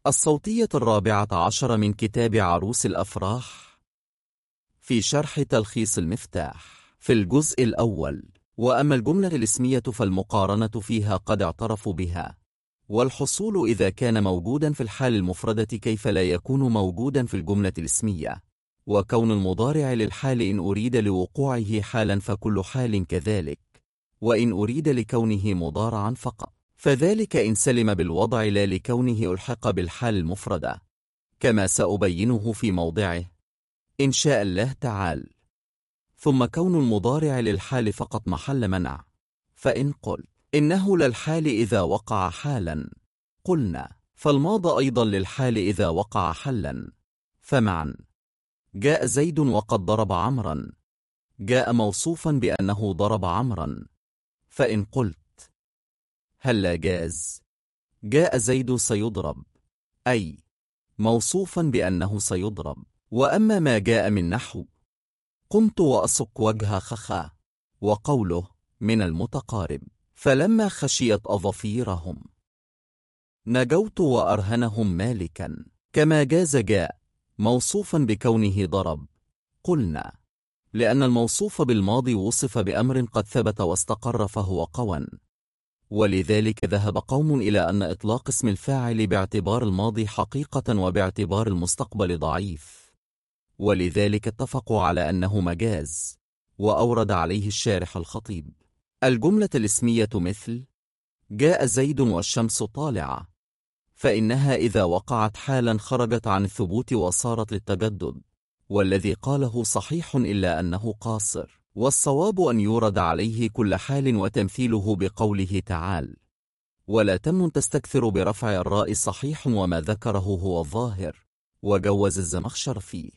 الصوتية 14 من كتاب عروس الأفراح في شرح تلخيص المفتاح في الجزء الأول. وأما الجملة الاسمية فالمقارنة فيها قد اعترفوا بها، والحصول إذا كان موجودا في الحال المفردة كيف لا يكون موجودا في الجملة الاسمية، وكون المضارع للحال إن أريد لوقوعه حالا فكل حال كذلك، وإن أريد لكونه مضارعا فقط فذلك إن سلم بالوضع لا لكونه ألحق بالحال المفردة، كما سأبينه في موضعه إن شاء الله تعالى. ثم كون المضارع للحال فقط محل منع، فإن قلت إنه للحال إذا وقع حالا قلنا فالماض أيضا للحال إذا وقع حلا. فمعا جاء زيد وقد ضرب عمرا جاء موصوفا بأنه ضرب عمرا، فإن قلت هلا جاز جاء زيد سيضرب أي موصوفا بأنه سيضرب. وأما ما جاء من نحو قمت وأصك وجه خخا وقوله من المتقارب فلما خشيت أظفيرهم نجوت وأرهنهم مالكا، كما جاز جاء موصوفا بكونه ضرب قلنا لأن الموصوف بالماضي وصف بأمر قد ثبت واستقر فهو قوى، ولذلك ذهب قوم إلى أن إطلاق اسم الفاعل باعتبار الماضي حقيقة وباعتبار المستقبل ضعيف، ولذلك اتفقوا على أنه مجاز، وأورد عليه الشارح الخطيب الجملة الاسمية مثل جاء زيد والشمس طالعة، فإنها إذا وقعت حالا خرجت عن الثبوت وصارت للتجدد، والذي قاله صحيح إلا أنه قاصر، والصواب أن يورد عليه كل حال وتمثيله بقوله تعالى ولا تمن تستكثر برفع الراء صحيح وما ذكره هو الظاهر، وجوز الزمخشر فيه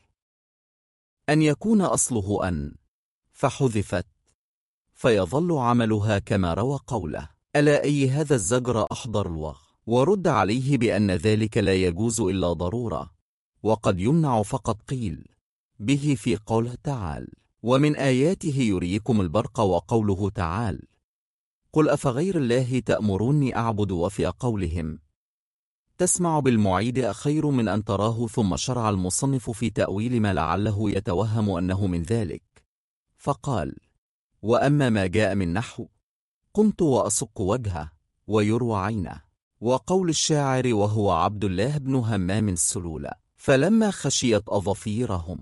أن يكون أصله أن فحذفت فيظل عملها كما روى قوله ألا أي هذا الزجر أحضر الوغ، ورد عليه بأن ذلك لا يجوز إلا ضرورة، وقد يمنع فقط قيل به في قوله تعالى ومن آياته يريكم البرق، وقوله تعالى قل أفغير الله تأمروني أعبد، وفي قولهم تسمع بالمعيد خير من أن تراه، ثم شرع المصنف في تأويل ما لعله يتوهم أنه من ذلك فقال وأما ما جاء من نحو قمت وأصك وجهه ويروى عينه، وقول الشاعر وهو عبد الله بن همام السلولة فلما خشيت أظفيرهم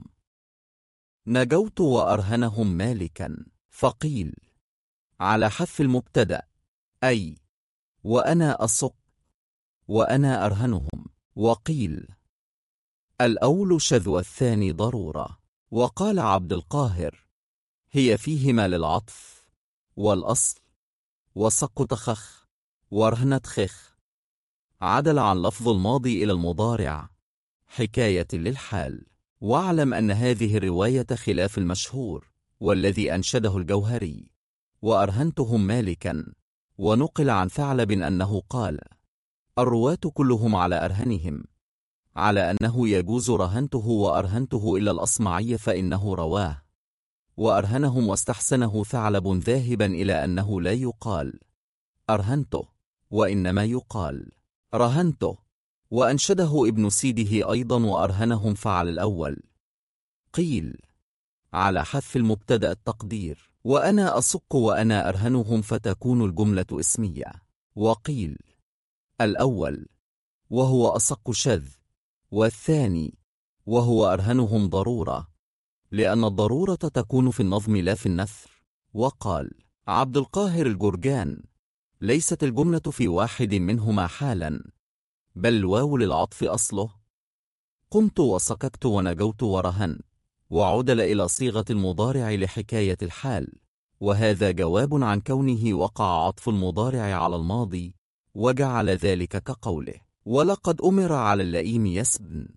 نجوت وأرهنهم مالكا، فقيل على حذف المبتدأ أي وأنا أصك وأنا أرهنهم، وقيل الأول شذ والثاني ضرورة. وقال عبد القاهر هي فيهما للعطف والأصل، وصك تخخ ورهنت خخ، عدل عن لفظ الماضي إلى المضارع حكاية للحال. واعلم أن هذه الرواية خلاف المشهور والذي أنشده الجوهري وأرهنتهم مالكا، ونقل عن ثعلب أنه قال الرواة كلهم على أرهنهم، على أنه يجوز رهنته وأرهنته إلا الأصمعي فإنه رواه وأرهنهم، واستحسنه ثعلب ذاهبا إلى أنه لا يقال أرهنته وإنما يقال رهنته، وأنشده ابن سيده أيضا وأرهنهم فعل الأول. قيل على حذف المبتدأ التقدير وأنا أصك وأنا أرهنهم فتكون الجملة اسمية. وقيل الأول وهو أصك شذ، والثاني وهو أرهنهم ضرورة، لأن الضرورة تكون في النظم لا في النثر. وقال عبد القاهر الجرجان ليست الجملة في واحد منهما حالا، بل الواو للعطف أصله قمت وصككت ونجوت ورهن، وعدل إلى صيغة المضارع لحكاية الحال، وهذا جواب عن كونه وقع عطف المضارع على الماضي وجعل ذلك كقوله ولقد أمر على اللئيم يسبن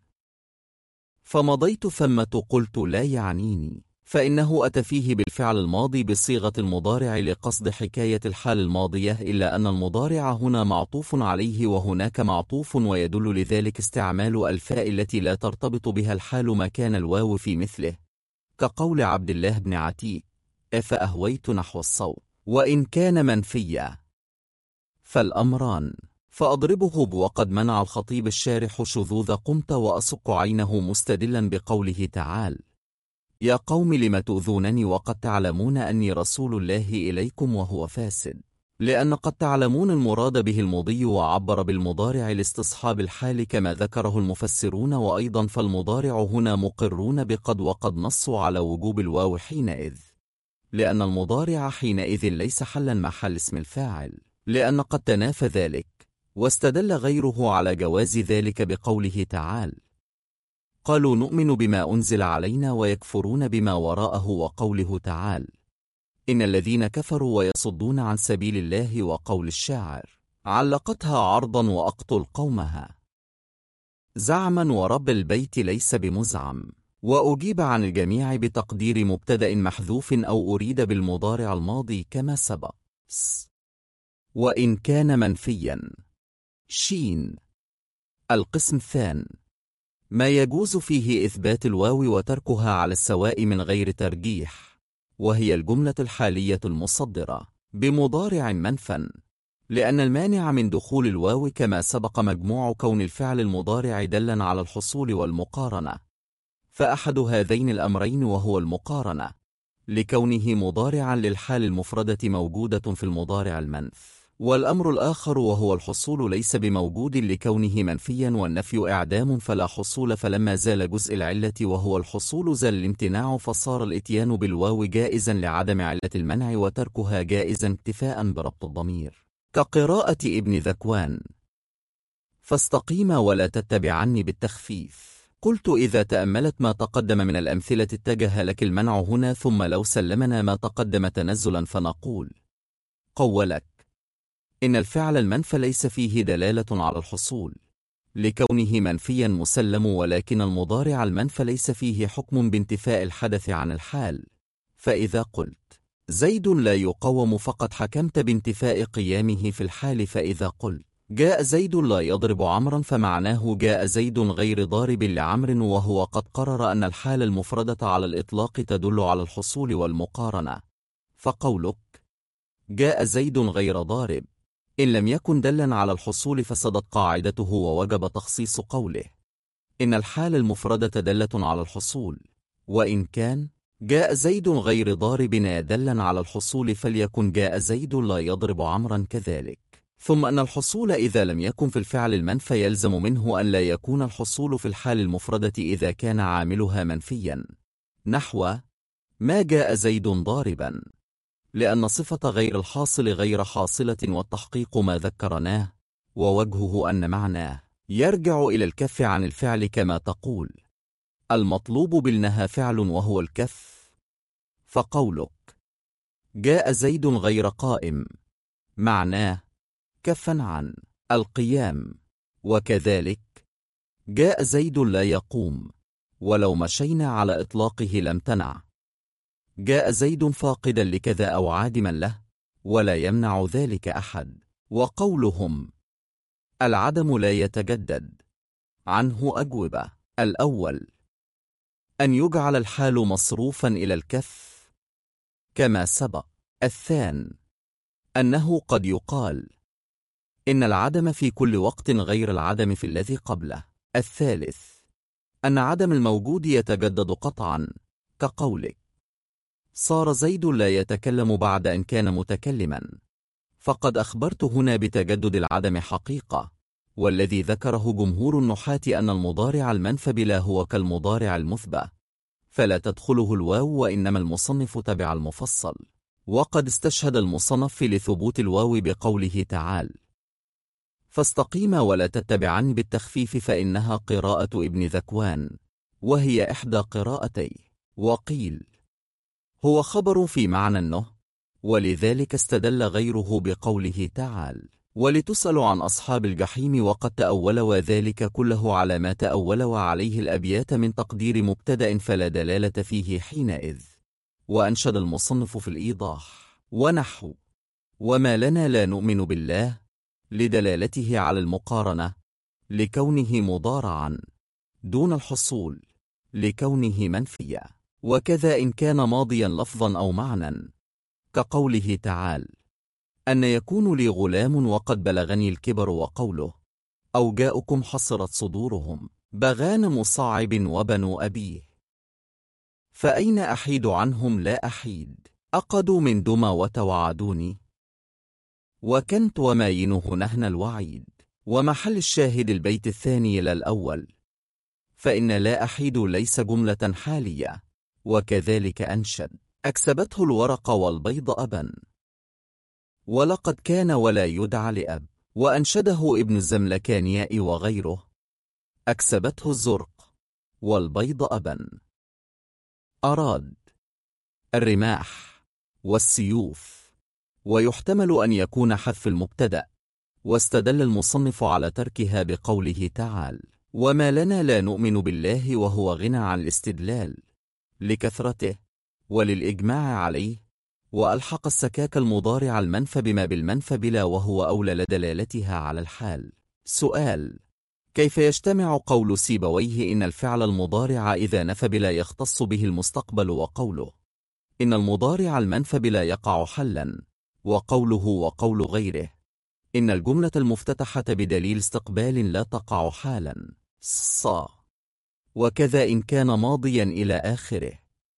فمضيت ثمة قلت لا يعنيني، فإنه أتى فيه بالفعل الماضي بصيغة المضارع لقصد حكاية الحال الماضية، إلا أن المضارع هنا معطوف عليه وهناك معطوف، ويدل لذلك استعمال الفاء التي لا ترتبط بها الحال مكان الواو في مثله، كقول عبد الله بن عتيق فأهويت نحو الصوت، وإن كان منفيا فالأمران فأضربه وقد منع الخطيب الشارح شذوذ قمت وأصك عينه مستدلا بقوله تعالى: يا قوم لم تؤذونني وقد تعلمون أني رسول الله إليكم وهو فاسد. لأن قد تعلمون المراد به المضي، وعبر بالمضارع لاستصحاب الحال كما ذكره المفسرون، وأيضا فالمضارع هنا مقرون بقد، وقد نصوا على وجوب الواو حينئذ، لأن المضارع حينئذ ليس حلا محل اسم الفاعل، لأن قد تنافى ذلك. واستدل غيره على جواز ذلك بقوله تعالى: قالوا نؤمن بما أنزل علينا ويكفرون بما وراءه، وقوله تعالى: إن الذين كفروا ويصدون عن سبيل الله، وقول الشاعر: علقتها عرضا وأقتل قومها زعما ورب البيت ليس بمزعم. وأجيب عن الجميع بتقدير مبتدأ محذوف أو أريد بالمضارع الماضي كما سبق. وإن كان منفيا. شين. القسم الثاني ما يجوز فيه إثبات الواو وتركها على السواء من غير ترجيح، وهي الجملة الحالية المصدرة بمضارع منفى، لأن المانع من دخول الواو كما سبق مجموع كون الفعل المضارع دلا على الحصول والمقارنة، فأحد هذين الأمرين وهو المقارنة لكونه مضارعا للحال المفردة موجودة في المضارع المنف، والأمر الآخر وهو الحصول ليس بموجود لكونه منفيا، والنفي إعدام فلا حصول، فلما زال جزء العلة وهو الحصول زال الامتناع، فصار الإتيان بالواو جائزا لعدم علة المنع، وتركها جائزا اكتفاء بربط الضمير، كقراءة ابن ذكوان: فاستقيما ولا تتبعني بالتخفيف. قلت إذا تأملت ما تقدم من الأمثلة اتجه لك المنع هنا، ثم لو سلمنا ما تقدم تنزلا فنقول: قولك إن الفعل المنفى ليس فيه دلالة على الحصول لكونه منفيا مسلم، ولكن المضارع المنفى ليس فيه حكم بانتفاء الحدث عن الحال، فإذا قلت زيد لا يقوم فقد حكمت بانتفاء قيامه في الحال، فإذا قلت جاء زيد لا يضرب عمرا فمعناه جاء زيد غير ضارب لعمر، وهو قد قرر أن الحال المفردة على الإطلاق تدل على الحصول والمقارنة، فقولك جاء زيد غير ضارب إن لم يكن دلا على الحصول فسدت قاعدته، ووجب تخصيص قوله إن الحال المفردة دالة على الحصول، وإن كان جاء زيد غير ضارب دلا على الحصول فليكن جاء زيد لا يضرب عمرا كذلك. ثم أن الحصول إذا لم يكن في الفعل المنفى يلزم منه أن لا يكون الحصول في الحال المفردة إذا كان عاملها منفيا، نحو ما جاء زيد ضاربا، لأن صفة غير الحاصل غير حاصلة، والتحقيق ما ذكرناه، ووجهه أن معناه يرجع إلى الكف عن الفعل كما تقول المطلوب بالنهى فعل وهو الكف، فقولك جاء زيد غير قائم معناه كفا عن القيام، وكذلك جاء زيد لا يقوم ولو مشينا على إطلاقه لم تنع، جاء زيد فاقدا لكذا أو عادما له ولا يمنع ذلك أحد. وقولهم العدم لا يتجدد عنه أجوبة: الأول أن يجعل الحال مصروفا إلى الكف كما سبق. الثاني أنه قد يقال إن العدم في كل وقت غير العدم في الذي قبله. الثالث أن عدم الموجود يتجدد قطعا، كقولك صار زيد لا يتكلم بعد أن كان متكلما، فقد أخبرت هنا بتجدد العدم حقيقة، والذي ذكره جمهور النحاة أن المضارع المنفى بلا هو كالمضارع المثبت فلا تدخله الواو، وإنما المصنف تبع المفصل، وقد استشهد المصنف لثبوت الواو بقوله تعالى فاستقيما ولا تتبعن بالتخفيف، فإنها قراءة ابن ذكوان وهي إحدى قراءتيه. وقيل هو خبر في معنى النه، ولذلك استدل غيره بقوله تعالى ولتسأل عن أصحاب الجحيم، وقد تأول وذلك كله على ما تأول وعليه الأبيات من تقدير مبتدأ فلا دلالة فيه حينئذ. وأنشد المصنف في الإيضاح ونحو وما لنا لا نؤمن بالله لدلالته على المقارنة لكونه مضارعا دون الحصول لكونه منفيا، وكذا إن كان ماضيا لفظا أو معنى، كقوله تعالى أن يكون لي غلام وقد بلغني الكبر، وقوله أوجاؤكم حصرت صدورهم بغان مصعب وبنو أبيه، فأين أحيد عنهم لا أحيد، أقدوا من دمى وتوعدوني، وكنت وماينه نهن الوعيد. ومحل الشاهد البيت الثاني إلى الأول، فإن لا أحيد ليس جملة حالية. وكذلك أنشد أكسبته الورق والبيض أبا، ولقد كان ولا يدعى لأب. وأنشده ابن الزملكانياء وغيره أكسبته الزرق والبيض أبا، أراد الرماح والسيوف. ويحتمل أن يكون حذف المبتدأ، واستدل المصنف على تركها بقوله تعالى وما لنا لا نؤمن بالله، وهو غنى عن الاستدلال لكثرته وللإجماع عليه. وألحق السكاك المضارع المنف بما بالمنف بلا، وهو أولى لدلالتها على الحال. سؤال: كيف يجتمع قول سيبويه إن الفعل المضارع إذا نفى بلا يختص به المستقبل، وقوله إن المضارع المنف بلا يقع حلا، وقوله وقول غيره إن الجملة المفتتحة بدليل استقبال لا تقع حالا وكذا إن كان ماضيا إلى آخره.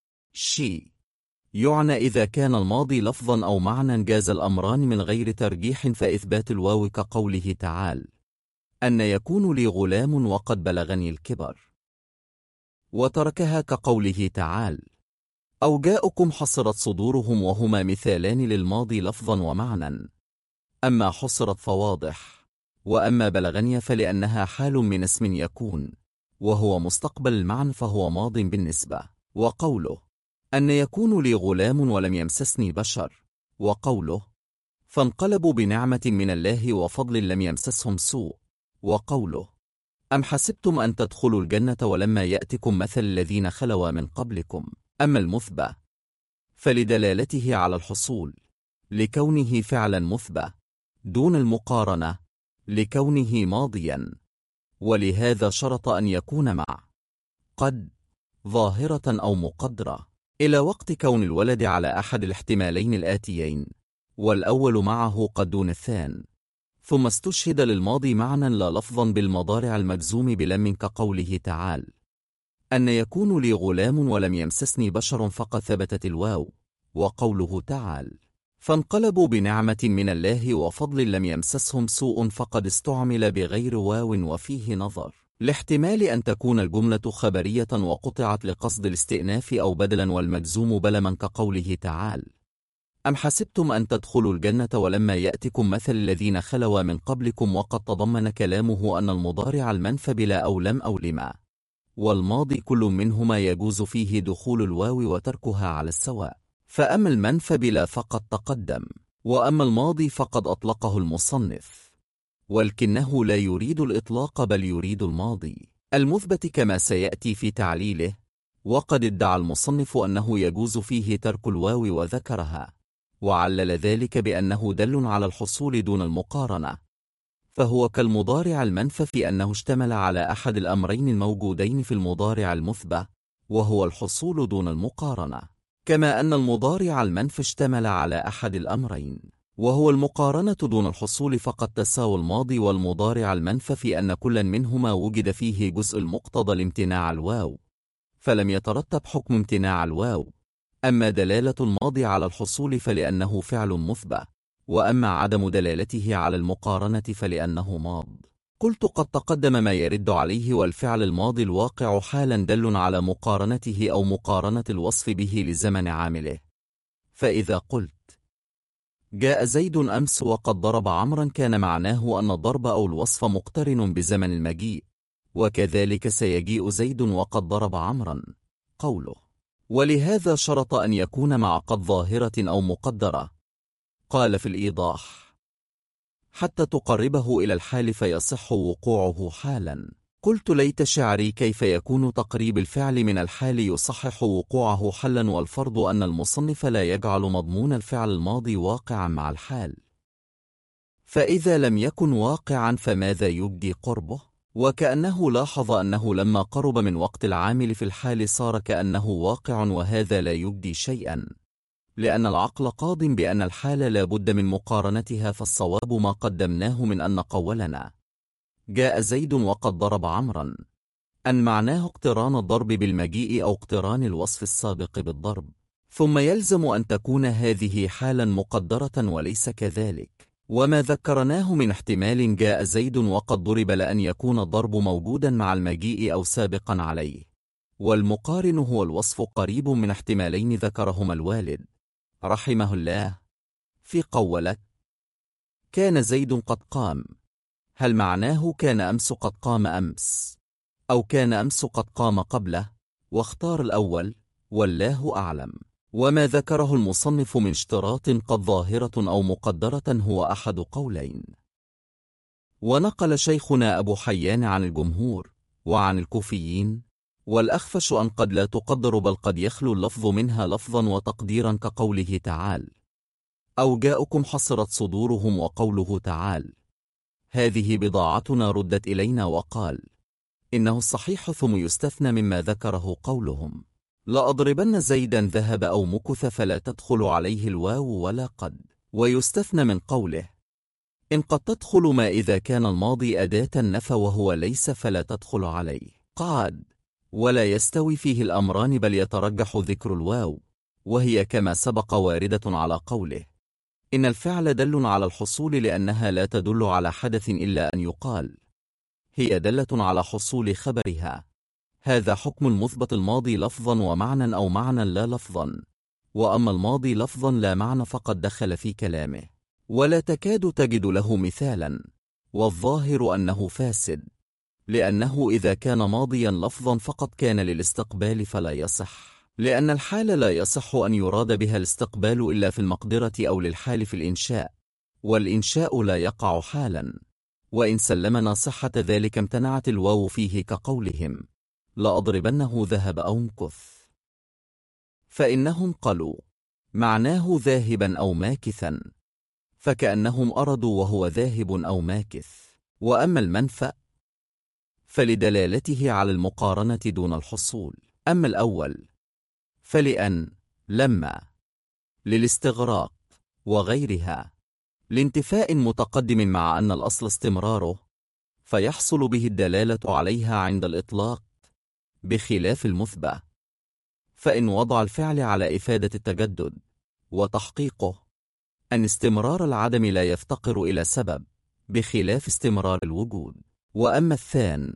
يعنى إذا كان الماضي لفظا أو معنى جاز الأمران من غير ترجيح، فإثبات الواو كقوله تعالى أن يكون لي غلام وقد بلغني الكبر، وتركها كقوله تعالى أوجاؤكم حصرت صدورهم، وهما مثالان للماضي لفظا ومعنى. أما حصرت فواضح، وأما بلغني فلأنها حال من اسم يكون، وهو مستقبل المعنى فهو ماض بالنسبة. وقوله أن يكون لي غلام ولم يمسسني بشر، وقوله فانقلبوا بنعمة من الله وفضل لم يمسسهم سوء، وقوله أم حسبتم أن تدخلوا الجنة ولما يأتكم مثل الذين خلوا من قبلكم. أما المثبت فلدلالته على الحصول لكونه فعلا مثبت دون المقارنة لكونه ماضيا، ولهذا شرط أن يكون مع قد ظاهرة أو مقدرة إلى وقت كون الولد على أحد الاحتمالين الآتيين، والأول معه قد دون الثاني. ثم استشهد للماضي معنى لا لفظا بالمضارع المجزوم بلم كقوله تعالى أن يكون لي غلام ولم يمسسني بشر، فقد ثبتت الواو. وقوله تعالى فانقلبوا بنعمة من الله وفضل لم يمسسهم سوء، فقد استعمل بغير واو، وفيه نظر لاحتمال أن تكون الجملة خبرية وقطعت لقصد الاستئناف أو بدلا، والمجزوم بلما كقوله تعالى أم حسبتم أن تدخلوا الجنة ولما يأتكم مثل الذين خلوا من قبلكم. وقد تضمن كلامه أن المضارع المنف بلا أو لم أو لما، والماضي كل منهما يجوز فيه دخول الواو وتركها على السواء. فأما المنف بلا فقد تقدم، وأما الماضي فقد أطلقه المصنف، ولكنه لا يريد الإطلاق بل يريد الماضي المثبت كما سيأتي في تعليله. وقد ادعى المصنف أنه يجوز فيه ترك الواو وذكرها، وعلل ذلك بأنه دل على الحصول دون المقارنة، فهو كالمضارع المنف في أنه اشتمل على أحد الأمرين الموجودين في المضارع المثبت، وهو الحصول دون المقارنة، كما أن المضارع المنف اشتمل على أحد الأمرين وهو المقارنة دون الحصول. فقد تساوى الماضي والمضارع المنف في أن كل منهما وجد فيه جزء المقتضى لامتناع الواو، فلم يترتب حكم امتناع الواو. أما دلالة الماضي على الحصول فلأنه فعل مثبت، وأما عدم دلالته على المقارنة فلأنه ماض. قلت قد تقدم ما يرد عليه، والفعل الماضي الواقع حالا دل على مقارنته أو مقارنة الوصف به لزمن عامله. فإذا قلت جاء زيد أمس وقد ضرب عمرا، كان معناه أن الضرب أو الوصف مقترن بزمن المجيء، وكذلك سيجيء زيد وقد ضرب عمرا. قوله ولهذا شرط أن يكون مع قد ظاهرة أو مقدرة. قال في الإيضاح حتى تقربه إلى الحال فيصح وقوعه حالا. قلت ليت شعري كيف يكون تقريب الفعل من الحال يصحح وقوعه حلا، والفرض أن المصنف لا يجعل مضمون الفعل الماضي واقعا مع الحال، فإذا لم يكن واقعا فماذا يبدي قربه؟ وكأنه لاحظ أنه لما قرب من وقت العامل في الحال صار كأنه واقع، وهذا لا يبدي شيئا، لأن العقل قاض بأن الحال لا بد من مقارنتها، فالصواب ما قدمناه من أن قولنا جاء زيد وقد ضرب عمرا أن معناه اقتران الضرب بالمجيء أو اقتران الوصف السابق بالضرب، ثم يلزم أن تكون هذه حالا مقدرة وليس كذلك. وما ذكرناه من احتمال جاء زيد وقد ضرب لأن يكون الضرب موجودا مع المجيء أو سابقا عليه، والمقارن هو الوصف قريب من احتمالين ذكرهما الوالد رحمه الله في قولك كان زيد قد قام، هل معناه كان أمس قد قام أمس، أو كان أمس قد قام قبله؟ واختار الأول والله أعلم. وما ذكره المصنف من اشتراط قد ظاهرة أو مقدرة هو أحد قولين. ونقل شيخنا أبو حيان عن الجمهور وعن الكوفيين والأخفش أن قد لا تقدر، بل قد يخلو اللفظ منها لفظا وتقديرا، كقوله تعالى أو جاءكم حصرت صدورهم، وقوله تعالى هذه بضاعتنا ردت إلينا، وقال إنه الصحيح ثم يستثنى مما ذكره قولهم لأضربن زيدا ذهب أو مكث، فلا تدخل عليه الواو ولا قد. ويستثنى من قوله إن قد تدخل ما إذا كان الماضي أداة نفى وهو ليس فلا تدخل عليه قعد. ولا يستوي فيه الأمران، بل يترجح ذكر الواو، وهي كما سبق واردة على قوله إن الفعل دل على الحصول، لأنها لا تدل على حدث إلا أن يقال هي دلة على حصول خبرها. هذا حكم المثبت الماضي لفظا ومعنى، أو معنى لا لفظا. وأما الماضي لفظا لا معنى فقد دخل في كلامه، ولا تكاد تجد له مثالا، والظاهر أنه فاسد، لأنه إذا كان ماضيا لفظا فقط كان للاستقبال فلا يصح، لأن الحال لا يصح أن يراد بها الاستقبال إلا في المقدرة أو للحال في الإنشاء، والإنشاء لا يقع حالا. وإن سلمنا صحة ذلك امتنعت الواو فيه، كقولهم لأضربنه ذهب أو مكث، فإنهم قالوا معناه ذاهبا أو ماكثا، فكأنهم أرادوا وهو ذاهب أو ماكث. وأما المنفى فلدلالته على المقارنة دون الحصول. أما الأول فلأن لما للاستغراق وغيرها لانتفاء متقدم، مع أن الأصل استمراره، فيحصل به الدلالة عليها عند الإطلاق بخلاف المثبت، فإن وضع الفعل على إفادة التجدد وتحقيقه أن استمرار العدم لا يفتقر إلى سبب بخلاف استمرار الوجود. وأما الثان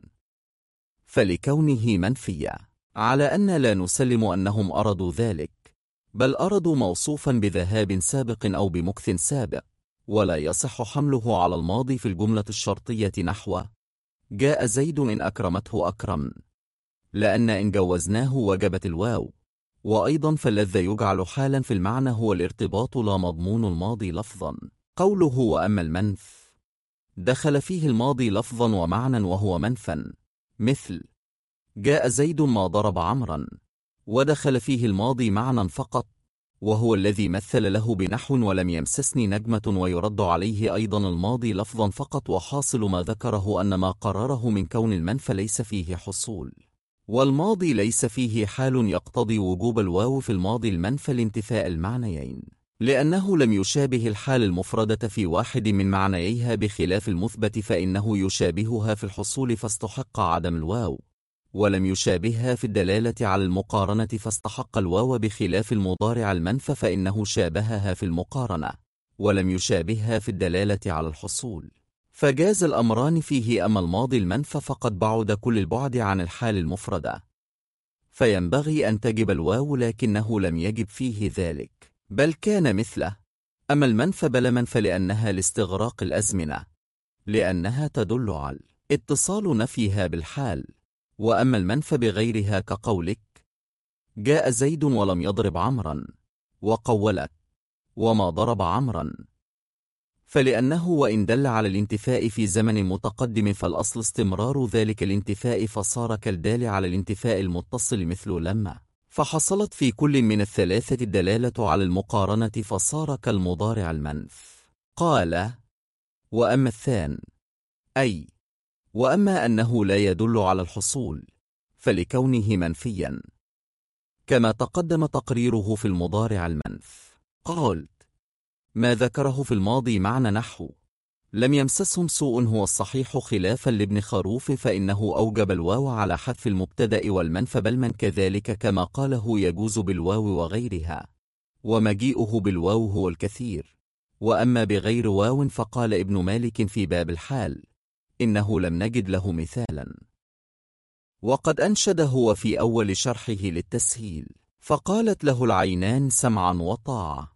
فلكونه منفيا، على أن لا نسلم أنهم أرادوا ذلك، بل أرادوا موصوفا بذهاب سابق أو بمكث سابق، ولا يصح حمله على الماضي في الجملة الشرطية نحو جاء زيد إن أكرمته أكرم، لأن إن جوزناه وجبت الواو. وأيضا فالذي يجعل حالا في المعنى هو الارتباط لا مضمون الماضي لفظا. قوله وأما المنف دخل فيه الماضي لفظا ومعنى وهو منفا، مثل جاء زيد ما ضرب عمرا، ودخل فيه الماضي معنى فقط، وهو الذي مثل له بنحو ولم يمسسني نجمة، ويرد عليه أيضا الماضي لفظا فقط. وحاصل ما ذكره أن ما قرره من كون المنف ليس فيه حصول، والماضي ليس فيه حال يقتضي وجوب الواو في الماضي المنفى لانتفاء المعنيين، لأنه لم يشابه الحال المفردة في واحد من معنييها بخلاف المثبت، فإنه يشابهها في الحصول فاستحق عدم الواو، ولم يشابهها في الدلالة على المقارنة فاستحق الواو، بخلاف المضارع المنفى فإنه شابهها في المقارنة ولم يشابهها في الدلالة على الحصول، فجاز الأمران فيه. أما الماضي المنفى فقد بعد كل البعد عن الحال المفردة، فينبغي أن تجب الواو، لكنه لم يجب فيه ذلك، بل كان مثله. أما المنفى بلا منفى لأنها لاستغراق الأزمنة، لأنها تدل على اتصال نفيها بالحال. وأما المنفى بغيرها كقولك جاء زيد ولم يضرب عمرا، وقولك وما ضرب عمرا، فلأنه وإن دل على الانتفاء في زمن متقدم فالأصل استمرار ذلك الانتفاء، فصار كالدال على الانتفاء المتصل مثل لما، فحصلت في كل من الثلاثة الدلالة على المقارنة فصار كالمضارع المنف. قال وأما الثان أي وأما أنه لا يدل على الحصول فلكونه منفيا، كما تقدم تقريره في المضارع المنف. قالت ما ذكره في الماضي معنى نحو لم يمسسهم سوء هو الصحيح خلافا لابن خروف، فإنه أوجب الواو على حذف المبتدأ والمنف، بل من كذلك كما قاله يجوز بالواو وغيرها، ومجيئه بالواو هو الكثير. وأما بغير واو فقال ابن مالك في باب الحال إنه لم نجد له مثالا. وقد أنشد هو في أول شرحه للتسهيل فقالت له العينان سمعا وطاعة،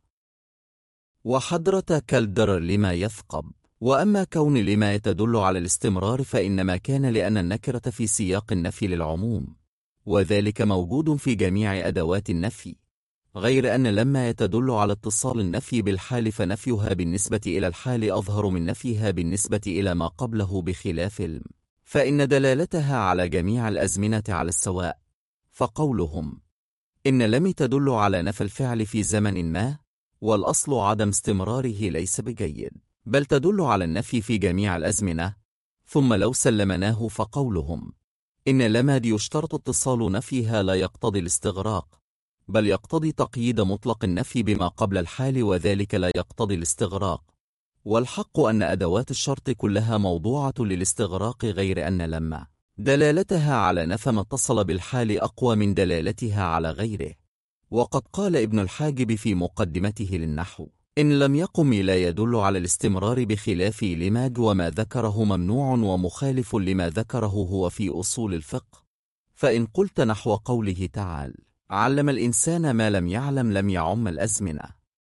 وحضرة كالدر لما يثقب. وأما كون لما يتدل على الاستمرار فإنما كان لأن النكرة في سياق النفي للعموم، وذلك موجود في جميع أدوات النفي، غير أن لما يتدل على اتصال النفي بالحال فنفيها بالنسبة إلى الحال أظهر من نفيها بالنسبة إلى ما قبله، بخلاف الم فإن دلالتها على جميع الأزمنة على السواء. فقولهم إن لم تدل على نفي الفعل في زمن ما والأصل عدم استمراره ليس بجيد، بل تدل على النفي في جميع الأزمنة. ثم لو سلمناه فقولهم إن لما يشترط اتصال نفيها لا يقتضي الاستغراق، بل يقتضي تقييد مطلق النفي بما قبل الحال، وذلك لا يقتضي الاستغراق. والحق أن أدوات الشرط كلها موضوعة للاستغراق، غير أن لما دلالتها على نفي ما اتصل بالحال أقوى من دلالتها على غيره. وقد قال ابن الحاجب في مقدمته للنحو إن لم يقم لا يدل على الاستمرار، بخلاف لما وما ذكره ممنوع ومخالف لما ذكره هو في أصول الفقه. فإن قلت نحو قوله تعالى علم الإنسان ما لم يعلم لم يعم الأزمنة،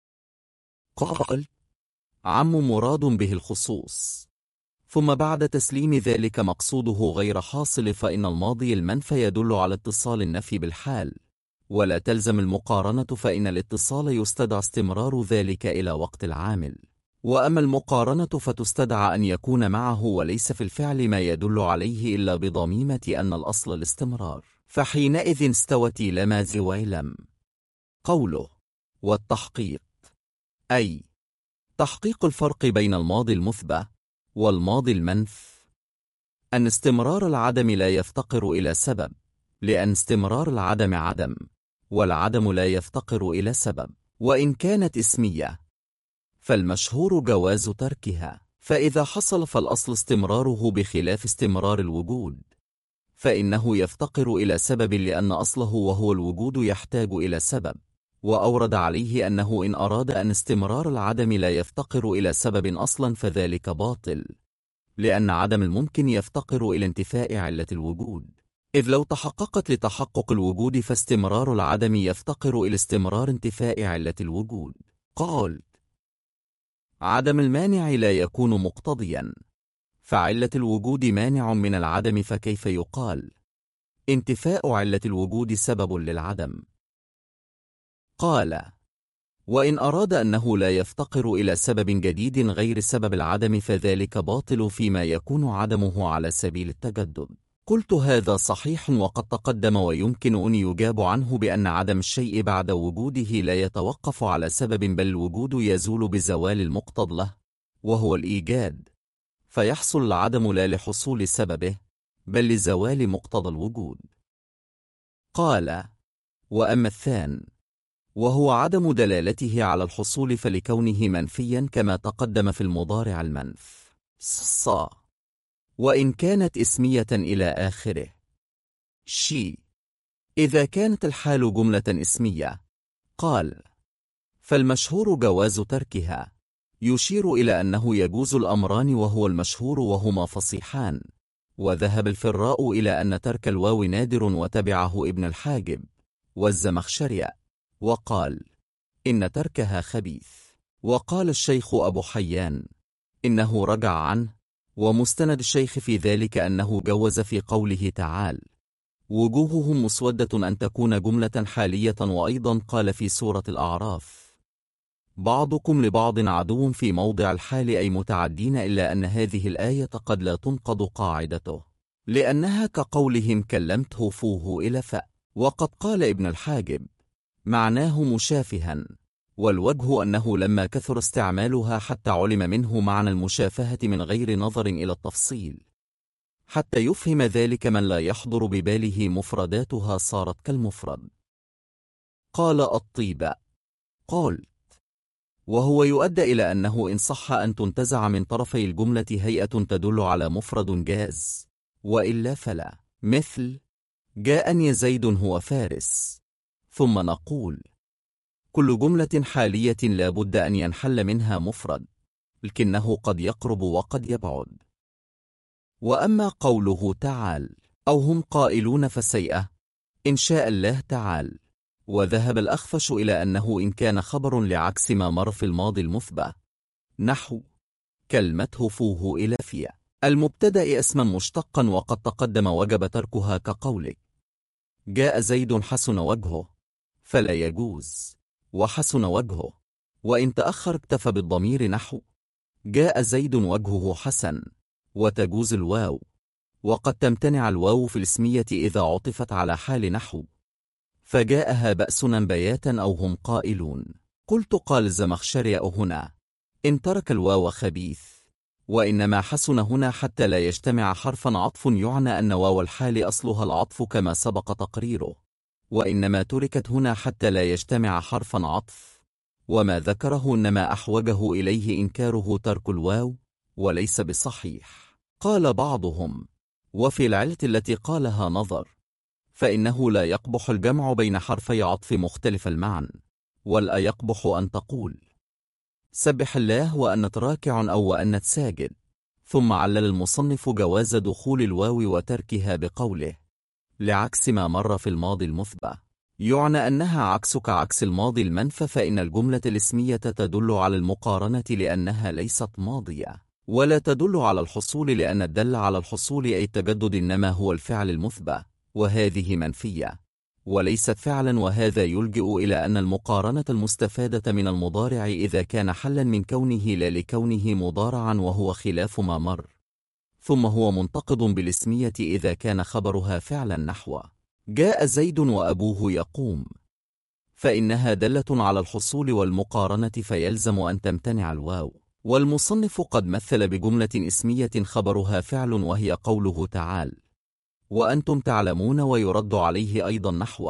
قال عم مراد به الخصوص، ثم بعد تسليم ذلك مقصوده غير حاصل، فإن الماضي المنفى يدل على اتصال النفي بالحال، ولا تلزم المقارنة، فإن الاتصال يستدعى استمرار ذلك إلى وقت العامل، وأما المقارنة فتستدعى أن يكون معه وليس في الفعل ما يدل عليه إلا بضميمة أن الأصل الاستمرار، فحينئذ استوت لما زويلم. قوله والتحقيق أي تحقيق الفرق بين الماضي المثبت والماضي المنف، أن استمرار العدم لا يفتقر إلى سبب، لأن استمرار العدم عدم، والعدم لا يفتقر إلى سبب. وإن كانت اسمية فالمشهور جواز تركها، فإذا حصل فالأصل استمراره بخلاف استمرار الوجود، فإنه يفتقر إلى سبب لأن أصله وهو الوجود يحتاج إلى سبب. وأورد عليه أنه إن أراد أن استمرار العدم لا يفتقر إلى سبب أصلا فذلك باطل، لأن عدم الممكن يفتقر إلى انتفاء علة الوجود، إذ لو تحققت لتحقق الوجود فاستمرار العدم يفتقر إلى استمرار انتفاء علة الوجود. قال عدم المانع لا يكون مقتضيا، فعلة الوجود مانع من العدم، فكيف يقال انتفاء علة الوجود سبب للعدم؟ قال وإن أراد أنه لا يفتقر إلى سبب جديد غير سبب العدم فذلك باطل فيما يكون عدمه على سبيل التجدد. قلت هذا صحيح وقد تقدم، ويمكن أن يجاب عنه بأن عدم الشيء بعد وجوده لا يتوقف على سبب، بل الوجود يزول بزوال المقتضى له وهو الإيجاد، فيحصل العدم لا لحصول سببه بل لزوال مقتضى الوجود. قال وأما الثاني وهو عدم دلالته على الحصول فلكونه منفيا كما تقدم في المضارع المنف وإن كانت اسمية إلى آخره إذا كانت الحال جملة اسمية قال فالمشهور جواز تركها، يشير إلى أنه يجوز الأمران وهو المشهور وهما فصيحان. وذهب الفراء إلى أن ترك الواو نادر وتبعه ابن الحاجب والزمخشري، وقال إن تركها خبيث. وقال الشيخ أبو حيان إنه رجع عنه، ومستند الشيخ في ذلك أنه جوز في قوله تعالى وجوههم مسودة أن تكون جملة حالية. وأيضا قال في سورة الأعراف بعضكم لبعض عدو في موضع الحال أي متعدين، إلا أن هذه الآية قد لا تنقض قاعدته لأنها كقولهم كلمته فوه إلى فاء. وقد قال ابن الحاجب معناه مشافها، والوجه أنه لما كثر استعمالها حتى علم منه معنى المشافهة من غير نظر إلى التفصيل، حتى يفهم ذلك من لا يحضر بباله مفرداتها صارت كالمفرد. قال الطيب. قلت: وهو يؤدى إلى أنه إن صح أن تنتزع من طرفي الجملة هيئة تدل على مفرد جاز، وإلا فلا، مثل: جاءني زيد هو فارس. ثم نقول: كل جملة حالية لا بد أن ينحل منها مفرد، لكنه قد يقرب وقد يبعد. وأما قوله تعال أو هم قائلون فسيئة إن شاء الله تعال. وذهب الأخفش إلى أنه إن كان خبر لعكس ما مر في الماضي المثبت، نحو كلمته فوه إلى فيه المبتدأ اسما مشتقا وقد تقدم وجب تركها، كقولك: جاء زيد حسن وجهه، فلا يجوز وحسن وجهه. وإن تأخر اكتفى بالضمير، نحو جاء زيد وجهه حسن، وتجوز الواو. وقد تمتنع الواو في الاسمية إذا عطفت على حال، نحو فجاءها بأسنا بياتا أو هم قائلون. قلت: قال الزمخشري هنا إن ترك الواو خبيث، وإنما حسن هنا حتى لا يجتمع حرفا عطف يعنى أن واو الحال أصلها العطف كما سبق تقريره، وإنما تركت هنا حتى لا يجتمع حرفا عطف، وما ذكره إنما أحوجه إليه إنكاره ترك الواو، وليس بصحيح. قال بعضهم: وفي العلة التي قالها نظر، فإنه لا يقبح الجمع بين حرفي عطف مختلف المعنى، ولا يقبح أن تقول سبح الله وأنت راكع أو وأنت ساجد. ثم علل المصنف جواز دخول الواو وتركها بقوله: لعكس ما مر في الماضي المثبت، يعنى أنها عكس الماضي المنفى، فإن الجملة الاسمية تدل على المقارنة لأنها ليست ماضية، ولا تدل على الحصول لأن الدل على الحصول أي التجدد إنما هو الفعل المثبت، وهذه منفية وليست فعلا. وهذا يلجئ إلى أن المقارنة المستفادة من المضارع إذا كان حلا من كونه لا لكونه مضارعا، وهو خلاف ما مر. ثم هو منتقض بالاسمية إذا كان خبرها فعلا، نحو جاء زيد وأبوه يقوم، فإنها دلة على الحصول والمقارنة، فيلزم أن تمتنع الواو. والمصنف قد مثل بجملة اسمية خبرها فعل، وهي قوله تعال وأنتم تعلمون، ويرد عليه أيضا نحو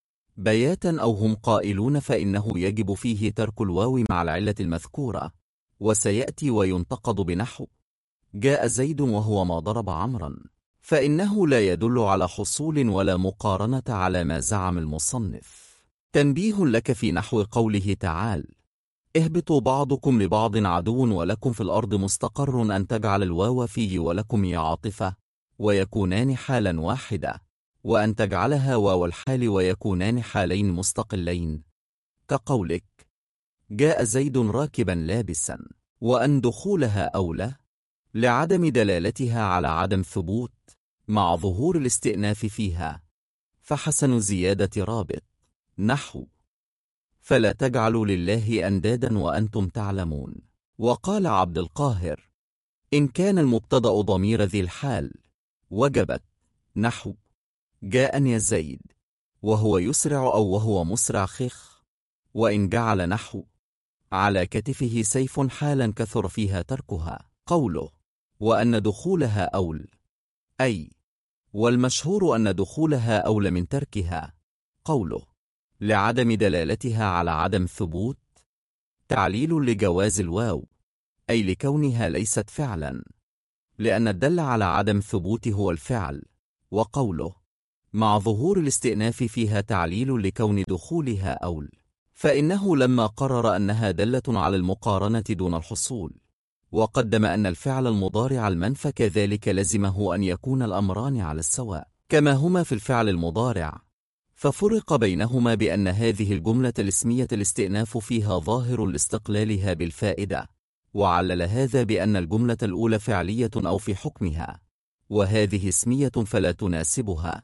بياتا أو هم قائلون، فإنه يجب فيه ترك الواو مع العلة المذكورة، وسيأتي وينتقد بنحو جاء زيد وهو ما ضرب عمرا، فإنه لا يدل على حصول ولا مقارنة على ما زعم المصنف. تنبيه لك في نحو قوله تعال اهبطوا بعضكم لبعض عدو ولكم في الأرض مستقر، أن تجعل الواو فيه ولكم يا عاطفة ويكونان حالا واحدة، وأن تجعلها واو الحال ويكونان حالين مستقلين، كقولك جاء زيد راكبا لابسا. وأن دخولها أولى لعدم دلالتها على عدم ثبوت مع ظهور الاستئناف فيها، فحسن زيادة رابط، نحو فلا تجعلوا لله أندادا وأنتم تعلمون. وقال عبد القاهر إن كان المبتدأ ضمير ذي الحال وجبت، نحو جاءني زيد وهو يسرع أو وهو مسرع خخ. وإن جعل نحو على كتفه سيف حالا كثر فيها تركها. قوله وأن دخولها أول، أي والمشهور أن دخولها أولى من تركها. قوله لعدم دلالتها على عدم ثبوت، تعليل لجواز الواو، أي لكونها ليست فعلا، لأن الدل على عدم ثبوت هو الفعل. وقوله مع ظهور الاستئناف فيها تعليل لكون دخولها أول، فإنه لما قرر أنها دلة على المقارنة دون الحصول، وقدم أن الفعل المضارع المنفى كذلك لزمه أن يكون الأمران على السواء كما هما في الفعل المضارع، ففرق بينهما بأن هذه الجملة الاسمية الاستئناف فيها ظاهر لاستقلالها بالفائدة، وعلل هذا بأن الجملة الأولى فعلية أو في حكمها، وهذه اسمية فلا تناسبها،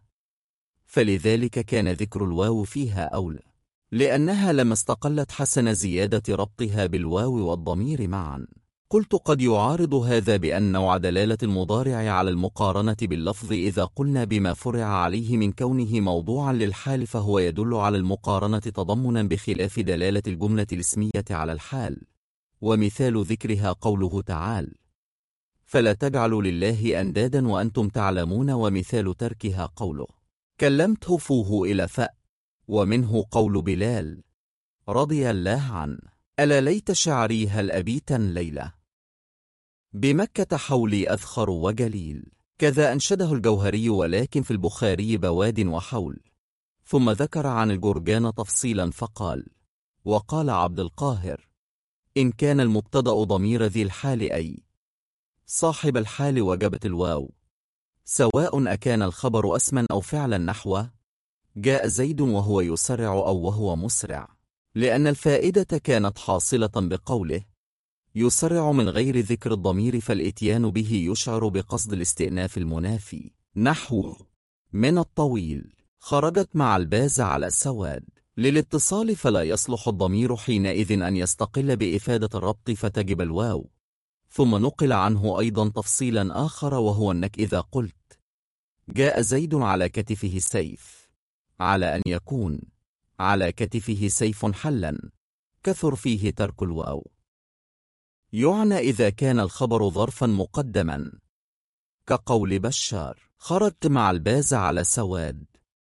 فلذلك كان ذكر الواو فيها أولى، لأنها لما استقلت حسن زيادة ربطها بالواو والضمير معا. قلت قد يعارض هذا بأن نوع دلالة المضارع على المقارنة باللفظ إذا قلنا بما فرع عليه من كونه موضوعا للحال فهو يدل على المقارنة تضمنا بخلاف دلالة الجملة الاسمية على الحال. ومثال ذكرها قوله تعال فلا تجعلوا لله أندادا وأنتم تعلمون. ومثال تركها قوله كلمته فوه إلى فاء، ومنه قول بلال رضي الله عنه: ألا ليت شعري هل أبيتا ليلة بمكة حولي أذخر وجليل. كذا أنشده الجوهري ولكن في البخاري بواد وحول. ثم ذكر عن الجرجان تفصيلا فقال: وقال عبد القاهر: إن كان المبتدأ ضمير ذي الحال أي صاحب الحال وجبت الواو، سواء أكان الخبر اسما أو فعلا، نحو جاء زيد وهو يسرع أو وهو مسرع، لأن الفائدة كانت حاصلة بقوله يسرع من غير ذكر الضمير، فالإتيان به يشعر بقصد الاستئناف المنافي، نحو من الطويل خرجت مع الباز على سواد. للاتصال فلا يصلح الضمير حينئذ أن يستقل بإفادة الربط فتجب الواو. ثم نقل عنه أيضا تفصيلا آخر، وهو أنك إذا قلت جاء زيد على كتفه سيف، على أن يكون على كتفه سيف حلا كثر فيه ترك الواو. يعنى إذا كان الخبر ظرفا مقدما، كقول بشار خرجت مع الباز على سواد.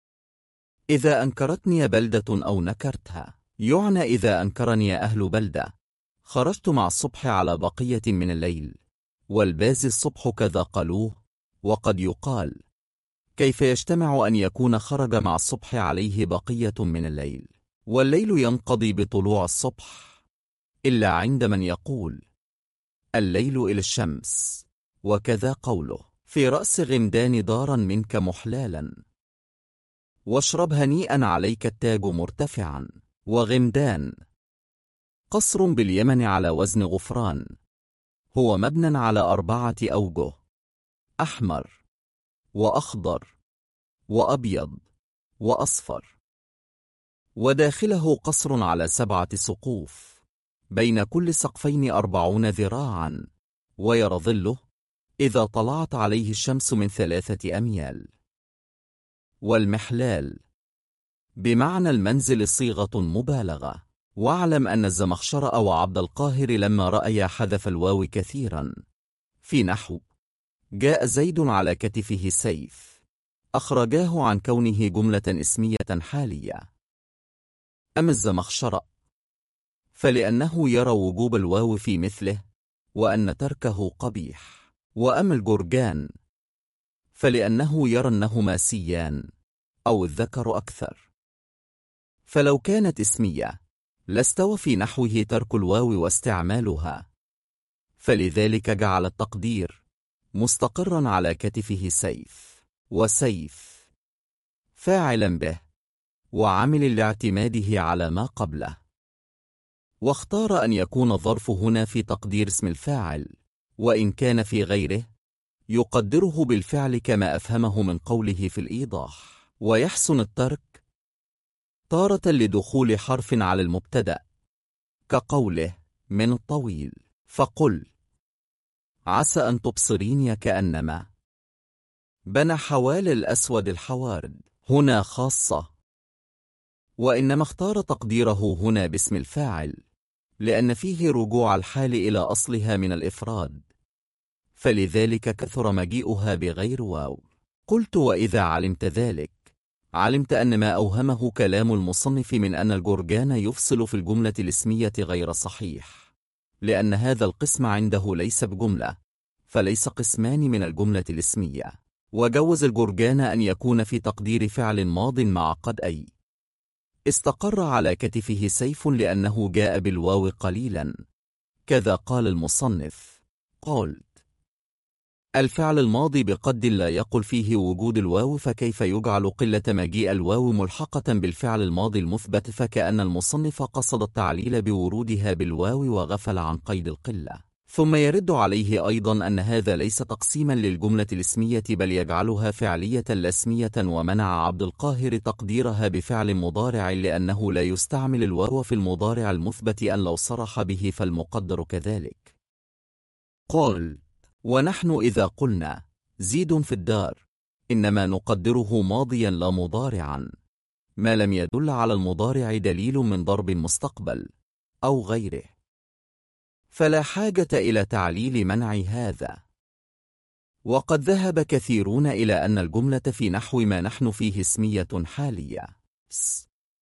إذا أنكرتني بلدة أو نكرتها، يعنى إذا أنكرني أهل بلدة، خرجت مع الصبح على بقية من الليل، والباز الصبح كذا قالوه. وقد يقال كيف يجتمع أن يكون خرج مع الصبح عليه بقية من الليل، والليل ينقضي بطلوع الصبح، إلا عند من يقول الليل إلى الشمس. وكذا قوله في رأس غمدان دارا منك محلالا، واشرب هنيئا عليك التاج مرتفعا. وغمدان قصر باليمن على وزن غفران، هو مبنى على 4 أوجه: أحمر وأخضر وأبيض وأصفر، وداخله قصر على 7 سقوف، بين كل سقفين 40 ذراعا، ويرى ظله إذا طلعت عليه الشمس من 3 أميال. والمحلال بمعنى المنزل صيغة مبالغة. واعلم أن الزمخشر أو عبد القاهر لما رأي حذف الواو كثيرا في نحو جاء زيد على كتفه سيف، أخرجاه عن كونه جملة اسمية حالية. أما الزمخشر فلأنه يرى وجوب الواو في مثله وأن تركه قبيح. وأما الجرجان فلأنه يرى أنهما سيان أو الذكر أكثر، فلو كانت اسمية لاستوى في نحوه ترك الواو واستعمالها، فلذلك جعل التقدير مستقرا على كتفه سيف، وسيف فاعلا به، وعمل لاعتماده على ما قبله. واختار أن يكون الظرف هنا في تقدير اسم الفاعل، وإن كان في غيره يقدره بالفعل كما أفهمه من قوله في الإيضاح. ويحسن الترك تارة لدخول حرف على المبتدأ، كقوله من الطويل فقل عسى أن تبصريني، كأنما بنى حوالي الأسود الحوارد، هنا خاصة. وإنما اختار تقديره هنا باسم الفاعل لأن فيه رجوع الحال إلى أصلها من الإفراد، فلذلك كثر مجيئها بغير واو. قلت وإذا علمت ذلك علمت أن ما أوهمه كلام المصنف من أن الجرجان يفصل في الجملة الاسمية غير صحيح، لأن هذا القسم عنده ليس بجملة، فليس قسمان من الجملة الاسمية. وجوز الجرجان أن يكون في تقدير فعل ماض مع قد أي استقر على كتفه سيف لأنه جاء بالواو قليلا. كذا قال المصنف قلت الفعل الماضي بقد لا يقل فيه وجود الواو، فكيف يجعل قلة مجيء الواو ملحقة بالفعل الماضي المثبت؟ فكأن المصنف قصد التعليل بورودها بالواو وغفل عن قيد القلة. ثم يرد عليه أيضا أن هذا ليس تقسيما للجملة الاسمية، بل يجعلها فعلية لا اسمية، ومنع عبد القاهر تقديرها بفعل مضارع لأنه لا يستعمل الواو في المضارع المثبت، أن لو صرح به فالمقدر كذلك. قال ونحن إذا قلنا زيد في الدار إنما نقدره ماضيا لا مضارعا، ما لم يدل على المضارع دليل من ضرب مستقبل أو غيره، فلا حاجة إلى تعليل منع هذا. وقد ذهب كثيرون إلى أن الجملة في نحو ما نحن فيه اسمية حالية،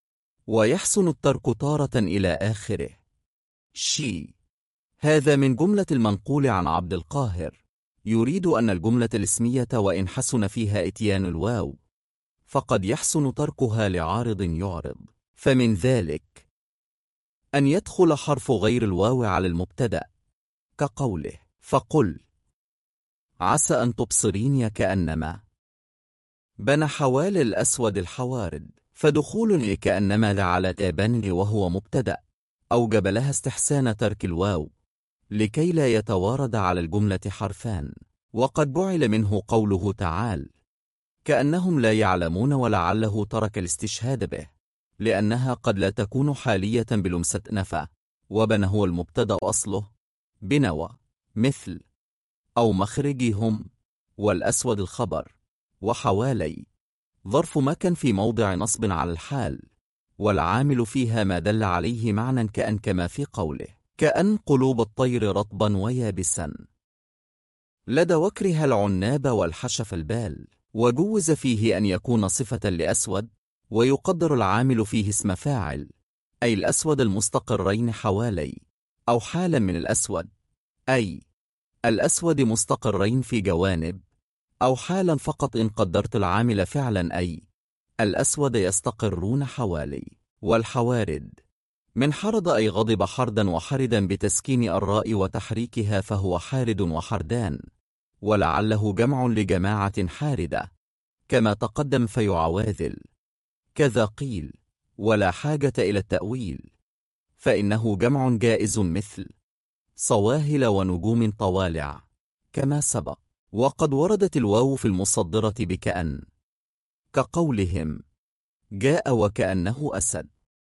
ويحسن الترك تارة إلى آخره. شي. هذا من جملة المنقول عن عبد القاهر، يريد أن الجملة الاسمية وإن حسن فيها إتيان الواو فقد يحسن تركها لعارض يعرض، فمن ذلك أن يدخل حرف غير الواو على المبتدأ كقوله فقل عسى أن تبصريني كأنما بنى حوالي الأسود الحوارد، فدخول لكأنما على تابن وهو مبتدأ أوجب لها استحسان ترك الواو لكي لا يتوارد على الجملة حرفان. وقد جعل منه قوله تعالى كأنهم لا يعلمون ولعله ترك الاستشهاد به، لأنها قد لا تكون حالية بلمسة نفى، وبن هو المبتدأ أصله بنوى مثل أو مخرجهم، والأسود الخبر، وحوالي ظرف مكان في موضع نصب على الحال، والعامل فيها ما دل عليه معنى كأن كما في قوله كأن قلوب الطير رطبا ويابسا لدى وكرها العناب والحشف البال. وجوز فيه أن يكون صفة لأسود، ويقدر العامل فيه اسم فاعل، أي الأسود المستقرين حوالي، أو حالا من الأسود، أي الأسود مستقرين في جوانب، أو حالا فقط إن قدرت العامل فعلا، أي الأسود يستقرون حوالي. والحوارد من حرد أي غضب حردا وحردا بتسكين الراء وتحريكها، فهو حارد وحردان، ولعله جمع لجماعة حاردة كما تقدم فيعواذل. كذا قيل ولا حاجة إلى التأويل، فإنه جمع جائز مثل صواهل ونجوم طوالع كما سبق. وقد وردت الواو في المصدرة بكأن كقولهم جاء وكأنه أسد.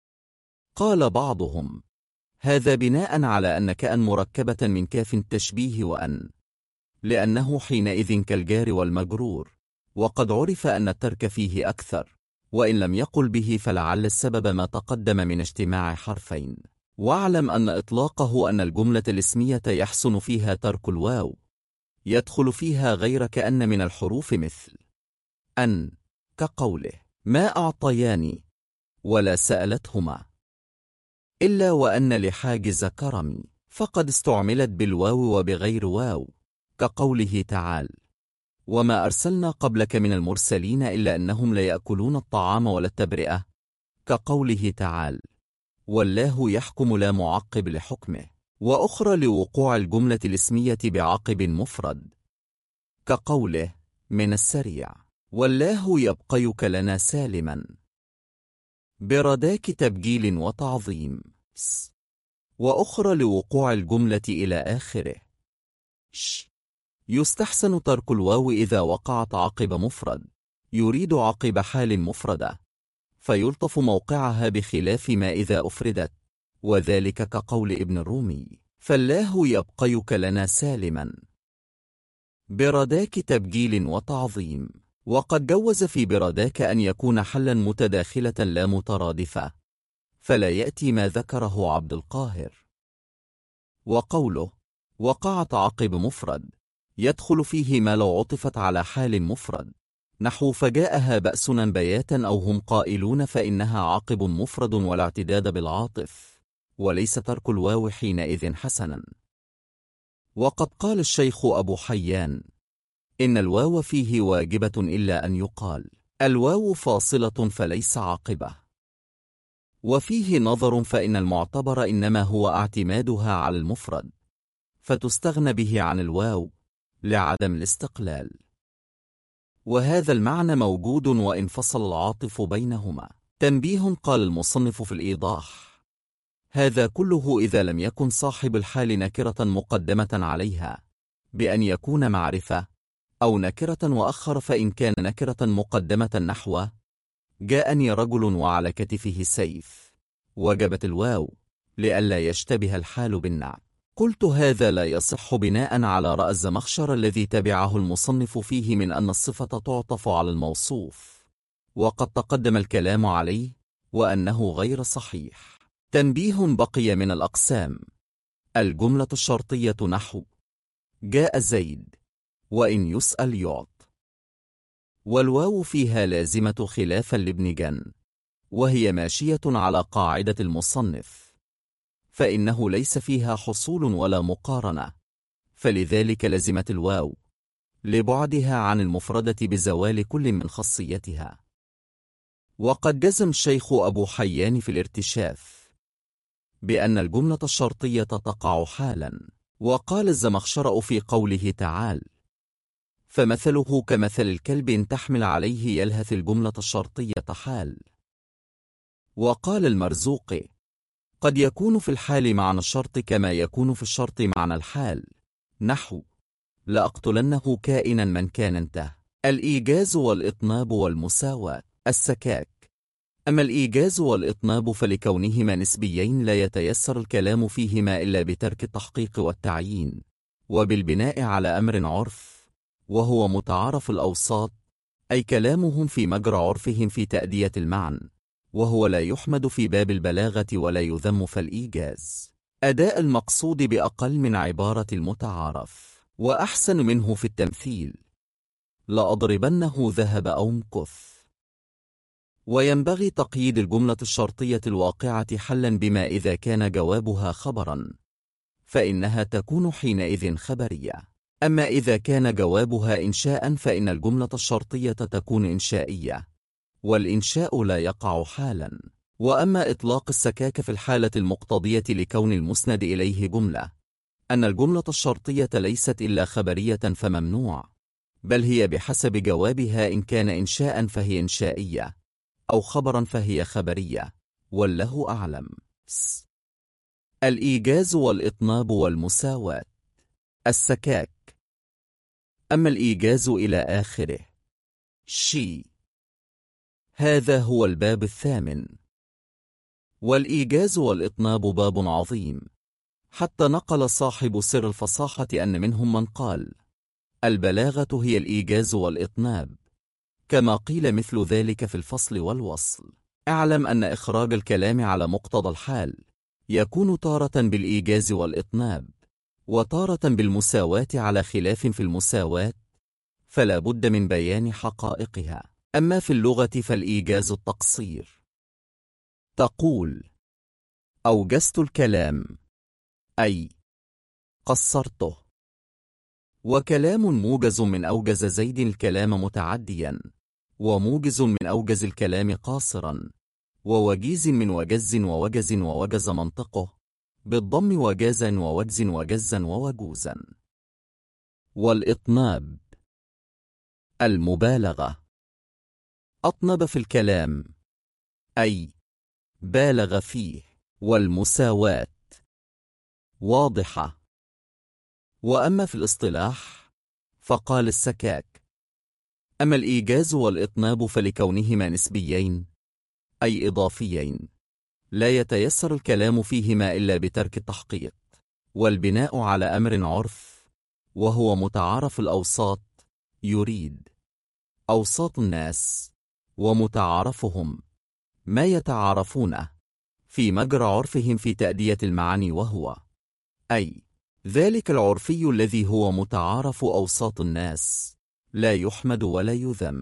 قال بعضهم هذا بناء على أن كأن مركبة من كاف التشبيه وأن، لأنه حينئذ كالجار والمجرور، وقد عرف أن الترك فيه أكثر، وإن لم يقل به فلعل السبب ما تقدم من اجتماع حرفين. واعلم أن إطلاقه أن الجملة الاسمية يحسن فيها ترك الواو يدخل فيها غير كأن من الحروف مثل أن كقوله ما أعطياني ولا سألتهما إلا وأن لحاجز كرمي، فقد استعملت بالواو وبغير واو كقوله تعالى وما أرسلنا قبلك من المرسلين إلا أنهم ليأكلون الطعام ولا التبرئة، كقوله تعالى والله يحكم لا معقب لحكمه. وأخرى لوقوع الجملة الاسمية بعقب مفرد كقوله من السريع والله يبقيك لنا سالما، برداك تبجيل وتعظيم. وأخرى لوقوع الجملة إلى آخره. يستحسن ترك الواو إذا وقعت عقب مفرد يريد عقب حال مفردة، فيلطف موقعها بخلاف ما إذا أفردت، وذلك كقول ابن الرومي فالله يبقيك لنا سالما، برداك تبجيل وتعظيم. وقد جوز في برداك أن يكون حلا متداخلة لا مترادفة، فلا يأتي ما ذكره عبد القاهر. وقوله وقعت عقب مفرد يدخل فيه ما لو عطفت على حال مفرد، نحو فجاءها بأسنا بياتا أو هم قائلون، فإنها عقب مفرد ولا اعتداد بالعاطف، وليس ترك الواو حينئذ حسنا. وقد قال الشيخ أبو حيان إن الواو فيه واجبة إلا أن يقال الواو فاصلة فليس عاقبة. وفيه نظر، فإن المعتبر إنما هو اعتمادها على المفرد، فتستغنى به عن الواو لعدم الاستقلال، وهذا المعنى موجود وإن فصل العاطف بينهما. تنبيه. قال المصنف في الإيضاح هذا كله إذا لم يكن صاحب الحال نكرة مقدمة عليها بأن يكون معرفة أو نكرة وأخر، فإن كان نكرة مقدمة نحو جاءني رجل وعلى كتفه سيف وجبت الواو لئلا يشتبه الحال بالنعت. قلت هذا لا يصح بناء على رأى الزمخشر الذي تبعه المصنف فيه من أن الصفة تعطف على الموصوف، وقد تقدم الكلام عليه وأنه غير صحيح. تنبيه. بقي من الأقسام الجملة الشرطية نحو جاء زيد وإن يسأل يعط، والواو فيها لازمة خلافا لابن جن، وهي ماشية على قاعدة المصنف، فإنه ليس فيها حصول ولا مقارنة، فلذلك لزمت الواو لبعدها عن المفردة بزوال كل من خاصيتها. وقد جزم الشيخ أبو حيان في الارتشاف بأن الجملة الشرطية تقع حالا. وقال الزمخشرأ في قوله تعالى: فمثله كمثل الكلب إن تحمل عليه يلهث الجملة الشرطية حال. وقال المرزوقي: قد يكون في الحال معنى الشرط كما يكون في الشرط معنى الحال، نحو لأقتلنه كائنا من كان انتهى. الإيجاز والإطناب والمساواة. السكاك. أما الإيجاز والإطناب فلكونهما نسبيين لا يتيسر الكلام فيهما إلا بترك التحقيق والتعيين وبالبناء على أمر عرف، وهو متعارف الأوساط، أي كلامهم في مجرى عرفهم في تأدية المعنى، وهو لا يحمد في باب البلاغة ولا يذم. فالإيجاز أداء المقصود بأقل من عبارة المتعارف، وأحسن منه في التمثيل: لأضربنه ذهب أو مكث. وينبغي تقييد الجملة الشرطية الواقعة حلا بما إذا كان جوابها خبرا فإنها تكون حينئذ خبرية، أما إذا كان جوابها إنشاء فإن الجملة الشرطية تكون إنشائية، والإنشاء لا يقع حالا. وأما إطلاق السكاك في الحالة المقتضية لكون المسند إليه جملة أن الجملة الشرطية ليست إلا خبرية فممنوع، بل هي بحسب جوابها إن كان إنشاء فهي إنشائية أو خبرا فهي خبرية، والله أعلم. الإيجاز والإطناب والمساواة. السكاك. أما الإيجاز إلى آخره هذا هو الباب الثامن. والإيجاز والإطناب باب عظيم، حتى نقل صاحب سر الفصاحة أن منهم من قال: البلاغة هي الإيجاز والإطناب، كما قيل مثل ذلك في الفصل والوصل. اعلم أن إخراج الكلام على مقتضى الحال يكون تارة بالإيجاز والإطناب، وتارة بالمساواة على خلاف في المساواة، فلا بد من بيان حقائقها. أما في اللغة فالإيجاز التقصير. تقول: أوجزت الكلام، أي قصرته. وكلام موجز من أوجز زيد الكلام متعديا، وموجز من أوجز الكلام قاصرا، ووجيز من وجز ووجز ووجز منطقه بالضم وجازا ووجز وجزا ووجوزا. والإطناب المبالغة. أطنب في الكلام، أي بالغ فيه. والمساواة واضحة. وأما في الاصطلاح فقال السكاك: أما الإيجاز والإطناب فلكونهما نسبيين أي إضافيين لا يتيسر الكلام فيهما إلا بترك التحقيق والبناء على أمر عرف، وهو متعارف الأوساط، يريد أوساط الناس، ومتعارفهم ما يتعارفونه في مجرى عرفهم في تأدية المعاني، وهو أي ذلك العرفي الذي هو متعارف أوساط الناس، لا يحمد ولا يذم.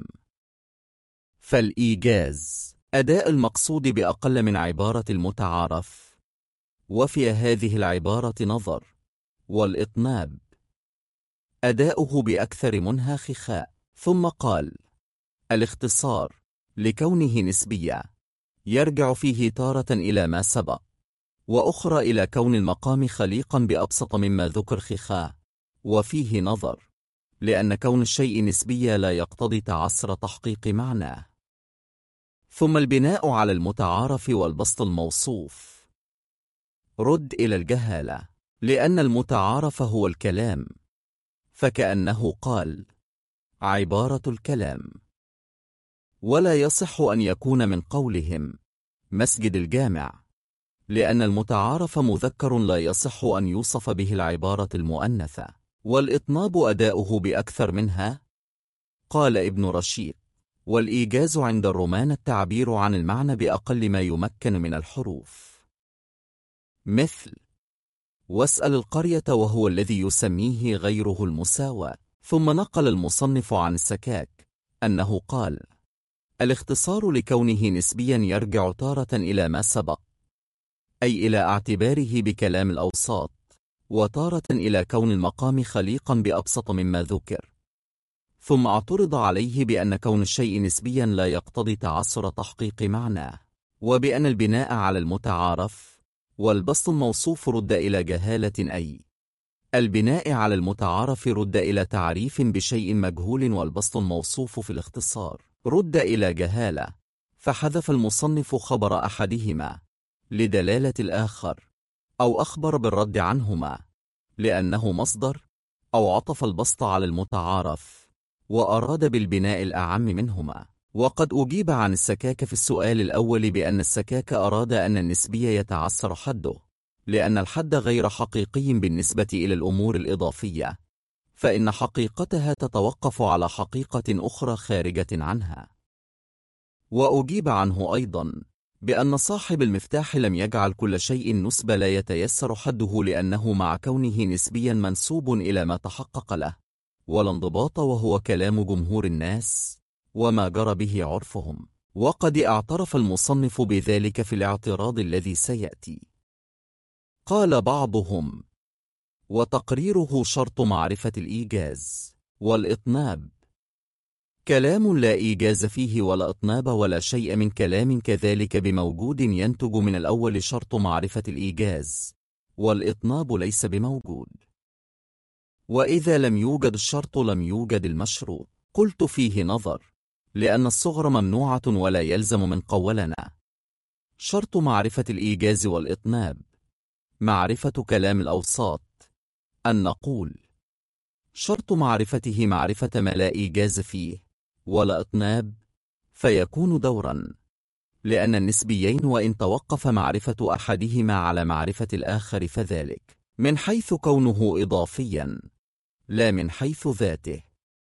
فالإيجاز أداء المقصود بأقل من عبارة المتعارف، وفي هذه العبارة نظر. والإطناب أداؤه بأكثر منها خخاء. ثم قال: الاختصار لكونه نسبيا يرجع فيه تارة إلى ما سبق، وأخرى إلى كون المقام خليقا بأبسط مما ذكر خخاء، وفيه نظر، لأن كون الشيء نسبيا لا يقتضي تعسر تحقيق معناه. ثم البناء على المتعارف والبسط الموصوف. رد إلى الجهالة، لأن المتعارف هو الكلام، فكأنه قال: عبارة الكلام. ولا يصح أن يكون من قولهم مسجد الجامع، لأن المتعارف مذكر لا يصح أن يوصف به العبارة المؤنثة. والإطناب أداؤه بأكثر منها. قال ابن رشيد: والإيجاز عند الرومان التعبير عن المعنى بأقل ما يمكن من الحروف، مثل واسأل القرية، وهو الذي يسميه غيره المساواة. ثم نقل المصنف عن السكاك أنه قال: الاختصار لكونه نسبيا يرجع تارة إلى ما سبق، أي إلى اعتباره بكلام الأوساط، وتارة إلى كون المقام خليقا بأبسط مما ذكر. ثم اعترض عليه بأن كون الشيء نسبيا لا يقتضي تعسر تحقيق معناه، وبأن البناء على المتعارف والبسط الموصوف رد إلى جهالة، أي البناء على المتعارف رد إلى تعريف بشيء مجهول، والبسط الموصوف في الاختصار رد إلى جهالة، فحذف المصنف خبر أحدهما لدلالة الآخر، أو أخبر بالرد عنهما لأنه مصدر، أو عطف البسط على المتعارف وأراد بالبناء الأعم منهما. وقد أجيب عن السكاك في السؤال الأول بأن السكاك أراد أن النسبية يتعسر حده، لأن الحد غير حقيقي بالنسبة إلى الأمور الإضافية، فإن حقيقتها تتوقف على حقيقة أخرى خارجة عنها. وأجيب عنه أيضا بأن صاحب المفتاح لم يجعل كل شيء نسبة لا يتيسر حده، لأنه مع كونه نسبيا منسوب إلى ما تحقق له ولا انضباط، وهو كلام جمهور الناس وما جرى به عرفهم. وقد اعترف المصنف بذلك في الاعتراض الذي سيأتي. قال بعضهم: وتقريره شرط معرفة الإيجاز والإطناب. كلام لا إيجاز فيه ولا إطناب ولا شيء من كلام كذلك بموجود ينتج من الأول شرط معرفة الإيجاز، والإطناب ليس بموجود. وإذا لم يوجد الشرط لم يوجد المشروط. قلت فيه نظر، لأن الصغر ممنوعة ولا يلزم من قولنا شرط معرفة الإيجاز والإطناب معرفة كلام الأوساط، أن نقول شرط معرفته معرفة ما لا إيجاز فيه ولا إطناب، فيكون دورا، لأن النسبيين وإن توقف معرفة أحدهما على معرفة الآخر فذلك من حيث كونه إضافيا لا من حيث ذاته،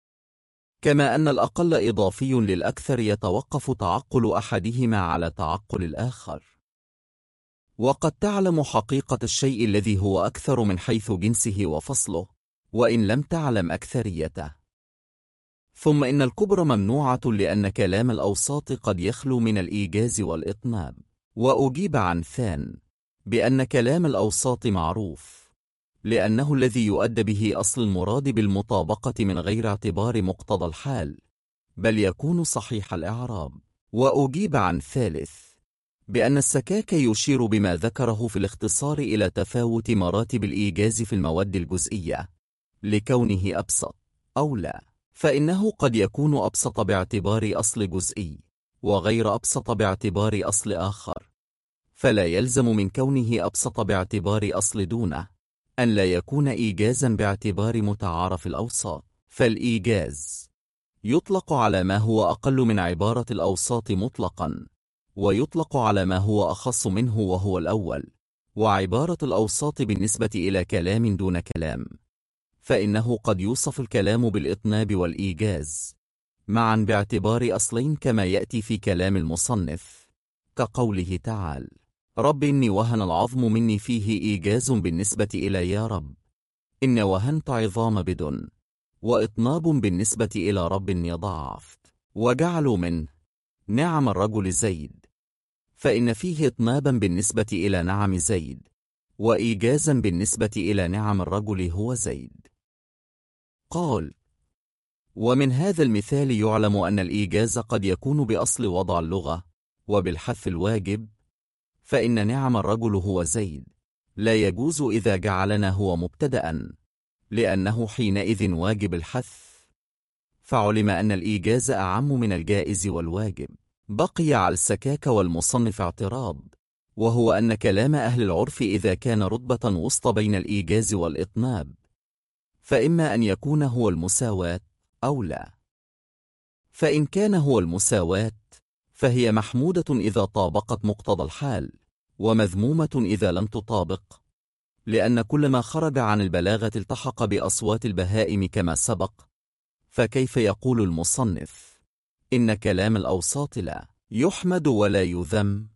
كما أن الأقل إضافي للأكثر يتوقف تعقل أحدهما على تعقل الآخر. وقد تعلم حقيقة الشيء الذي هو أكثر من حيث جنسه وفصله، وإن لم تعلم أكثريته. ثم إن الكبر ممنوعة لأن كلام الأوساط قد يخلو من الإيجاز والإطناب. وأجيب عن ثان بأن كلام الأوساط معروف، لأنه الذي يؤدى به أصل المراد بالمطابقة من غير اعتبار مقتضى الحال، بل يكون صحيح الإعراب. وأجيب عن ثالث بأن السكاك يشير بما ذكره في الاختصار إلى تفاوت مراتب الإيجاز في المواد الجزئية، لكونه أبسط أو لا، فإنه قد يكون أبسط باعتبار أصل جزئي وغير أبسط باعتبار أصل آخر، فلا يلزم من كونه أبسط باعتبار أصل دونه أن لا يكون إيجازا باعتبار متعارف الأوساط. فالإيجاز يطلق على ما هو أقل من عبارة الأوساط مطلقا، ويطلق على ما هو أخص منه وهو الأول، وعبارة الأوساط بالنسبة إلى كلام دون كلام، فإنه قد يوصف الكلام بالإطناب والإيجاز معا باعتبار أصلين، كما يأتي في كلام المصنف، كقوله تعالى: رب إني وهن العظم مني، فيه إيجاز بالنسبة إلى يا رب إن وهنت عظام بدن، وإطناب بالنسبة إلى رب إني ضعفت. وجعلوا من نعم الرجل زيد، فإن فيه إطنابا بالنسبة إلى نعم زيد، وإيجازا بالنسبة إلى نعم الرجل هو زيد. قال: ومن هذا المثال يعلم أن الإيجاز قد يكون بأصل وضع اللغة وبالحذف الواجب، فإن نعم الرجل هو زيد لا يجوز إذا جعلنا هو مبتدأ، لأنه حينئذ واجب الحذف، فعلم أن الإيجاز أعم من الجائز والواجب. بقي على السكاك والمصنف اعتراض، وهو أن كلام أهل العرف إذا كان رتبة وسط بين الإيجاز والإطناب، فإما أن يكون هو المساواة أو لا. فإن كان هو المساواة فهي محمودة إذا طابقت مقتضى الحال، ومذمومة إذا لم تطابق، لأن كل ما خرج عن البلاغة التحق بأصوات البهائم كما سبق. فكيف يقول المصنف إن كلام الأوساط لا يحمد ولا يذم؟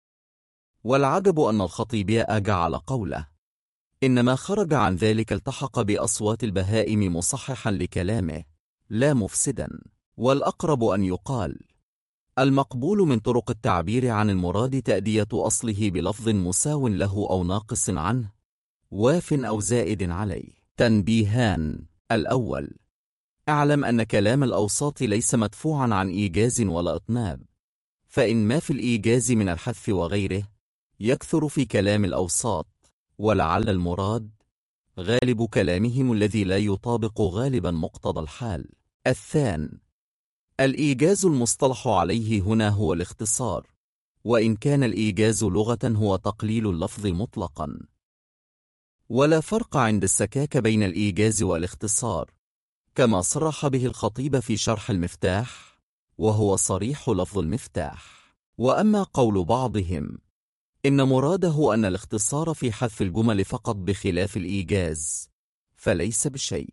والعجب أن الخطيبية جعل قوله إن ما خرج عن ذلك التحق بأصوات البهائم مصححا لكلامه لا مفسدا. والأقرب أن يقال المقبول من طرق التعبير عن المراد تأدية أصله بلفظ مساو له أو ناقص عنه، واف أو زائد عليه. تنبيهان: الأول: اعلم أن كلام الأوساط ليس مدفوعا عن إيجاز ولا إطناب، فإن ما في الإيجاز من الحذف وغيره يكثر في كلام الأوساط، ولعل المراد غالب كلامهم الذي لا يطابق غالبا مقتضى الحال. الثاني: الإيجاز المصطلح عليه هنا هو الاختصار، وإن كان الإيجاز لغة هو تقليل اللفظ مطلقا، ولا فرق عند السكاك بين الإيجاز والاختصار، كما صرح به الخطيب في شرح المفتاح، وهو صريح لفظ المفتاح. وأما قول بعضهم إن مراده أن الاختصار في حذف الجمل فقط بخلاف الإيجاز، فليس بشيء.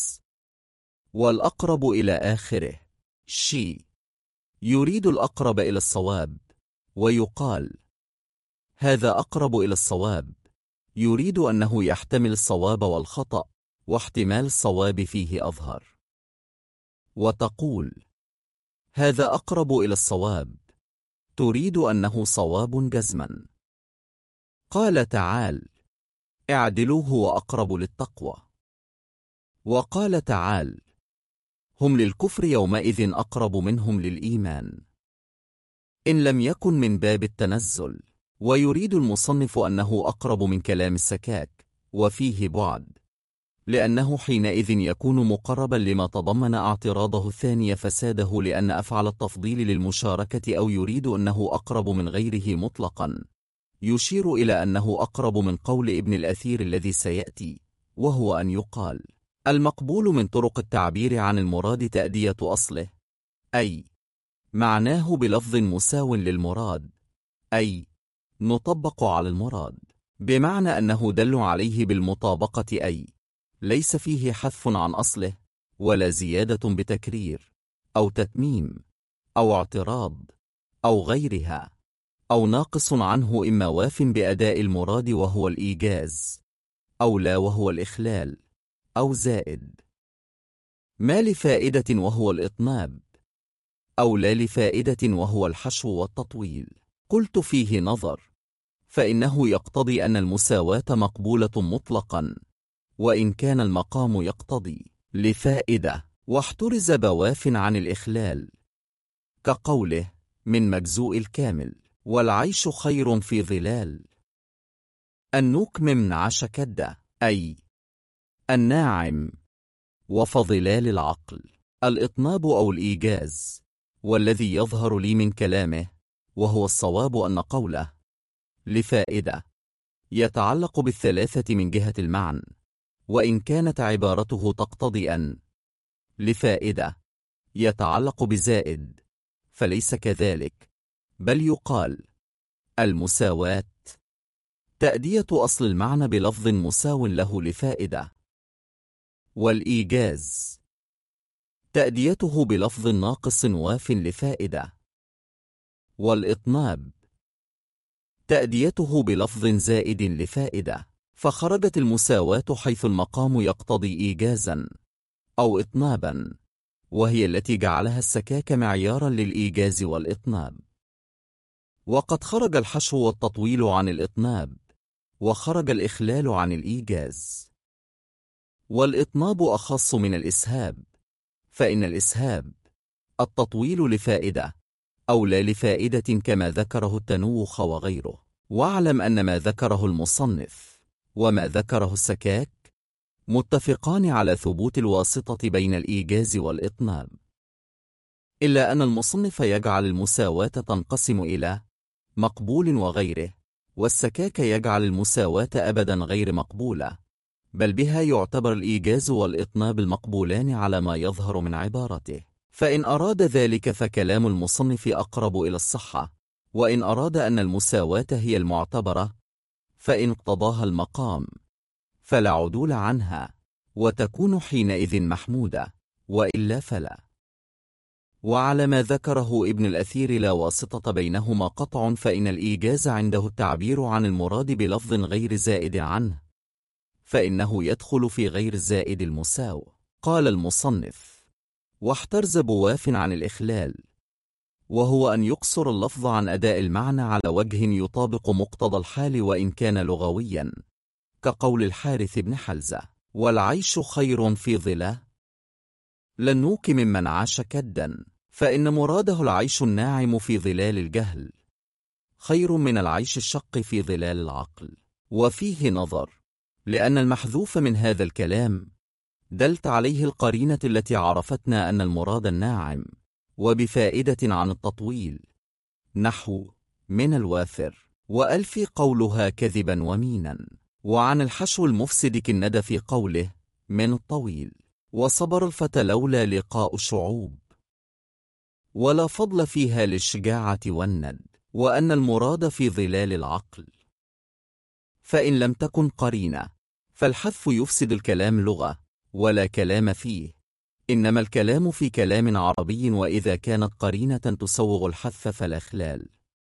والأقرب إلى آخره يريد الأقرب إلى الصواب، ويقال هذا أقرب إلى الصواب يريد أنه يحتمل الصواب والخطأ، واحتمال الصواب فيه أظهر. وتقول هذا أقرب إلى الصواب تريد أنه صواب جزما. قال تعالى اعدلوا هو أقرب للتقوى. وقال تعالى هم للكفر يومئذ أقرب منهم للإيمان، إن لم يكن من باب التنزل. ويريد المصنف أنه أقرب من كلام السكاك، وفيه بعد، لأنه حينئذ يكون مقربا لما تضمن اعتراضه الثاني فساده، لأن أفعل التفضيل للمشاركة، أو يريد أنه أقرب من غيره مطلقا، يشير إلى أنه أقرب من قول ابن الأثير الذي سيأتي، وهو أن يقال المقبول من طرق التعبير عن المراد تأدية أصله، أي معناه بلفظ مساو للمراد، أي نطبق على المراد، بمعنى أنه دل عليه بالمطابقة، أي ليس فيه حذف عن أصله، ولا زيادة بتكرير أو تتميم أو اعتراض أو غيرها، أو ناقص عنه إما واف بأداء المراد وهو الإيجاز، أو لا وهو الإخلال، أو زائد ما لفائدة وهو الإطناب، أو لا لفائدة وهو الحشو والتطويل. قلت فيه نظر، فإنه يقتضي أن المساواة مقبولة مطلقا، وإن كان المقام يقتضي لفائدة، واحترز بواف عن الإخلال، كقوله من مجزوء الكامل والعيش خير في ظلال. النوك من عاش كدة، أي الناعم، وفظلال العقل. الإطناب أو الإيجاز، والذي يظهر لي من كلامه وهو الصواب أن قوله لفائدة يتعلق بالثلاثة من جهة المعنى، وإن كانت عبارته تقتضي أن لفائدة يتعلق بزائد، فليس كذلك، بل يقال المساواة تأدية أصل المعنى بلفظ مساو له لفائدة، والإيجاز تأديته بلفظ ناقص واف لفائدة، والإطناب تأديته بلفظ زائد لفائدة. فخرجت المساواة حيث المقام يقتضي إيجازا أو إطنابا، وهي التي جعلها السكاك معيارا للإيجاز والإطناب. وقد خرج الحشو والتطويل عن الإطناب، وخرج الإخلال عن الإيجاز. والإطناب أخص من الإسهاب، فإن الإسهاب التطويل لفائدة أو لا لفائدة كما ذكره التنوخ وغيره. واعلم أن ما ذكره المصنف وما ذكره السكاك متفقان على ثبوت الواسطة بين الإيجاز والإطناب، إلا أن المصنف يجعل المساواة تنقسم إلى مقبول وغيره، والسكاك يجعل المساواة أبدا غير مقبولة، بل بها يعتبر الإيجاز والإطناب المقبولان على ما يظهر من عبارته. فإن أراد ذلك فكلام المصنف أقرب إلى الصحة، وإن أراد أن المساواة هي المعتبرة فإن اقتضاها المقام فلا عدول عنها، وتكون حينئذ محمودة، وإلا فلا. وعلى ما ذكره ابن الأثير لا واسطة بينهما قطع، فإن الإيجاز عنده التعبير عن المراد بلفظ غير زائد عنه، فإنه يدخل في غير الزائد المساو. قال المصنف واحترز بواف عن الإخلال، وهو أن يقصر اللفظ عن أداء المعنى على وجه يطابق مقتضى الحال وإن كان لغويا، كقول الحارث بن حلزة: والعيش خير في ظله لنوك ممن عاش كدا، فإن مراده العيش الناعم في ظلال الجهل خير من العيش الشق في ظلال العقل. وفيه نظر، لأن المحذوف من هذا الكلام دلت عليه القرينة التي عرفتنا أن المراد الناعم، وبفائدة عن التطويل، نحو من الوافر وألفي قولها كذبا ومينا، وعن الحشو المفسد كالندى في قوله من الطويل، وصبر الفتى لولا لقاء شعوب، ولا فضل فيها للشجاعة والند، وأن المراد في ظلال العقل. فإن لم تكن قرينة فالحذف يفسد الكلام لغة، ولا كلام فيه، إنما الكلام في كلام عربي، وإذا كانت قرينة تسوغ الحذف فلا خلال.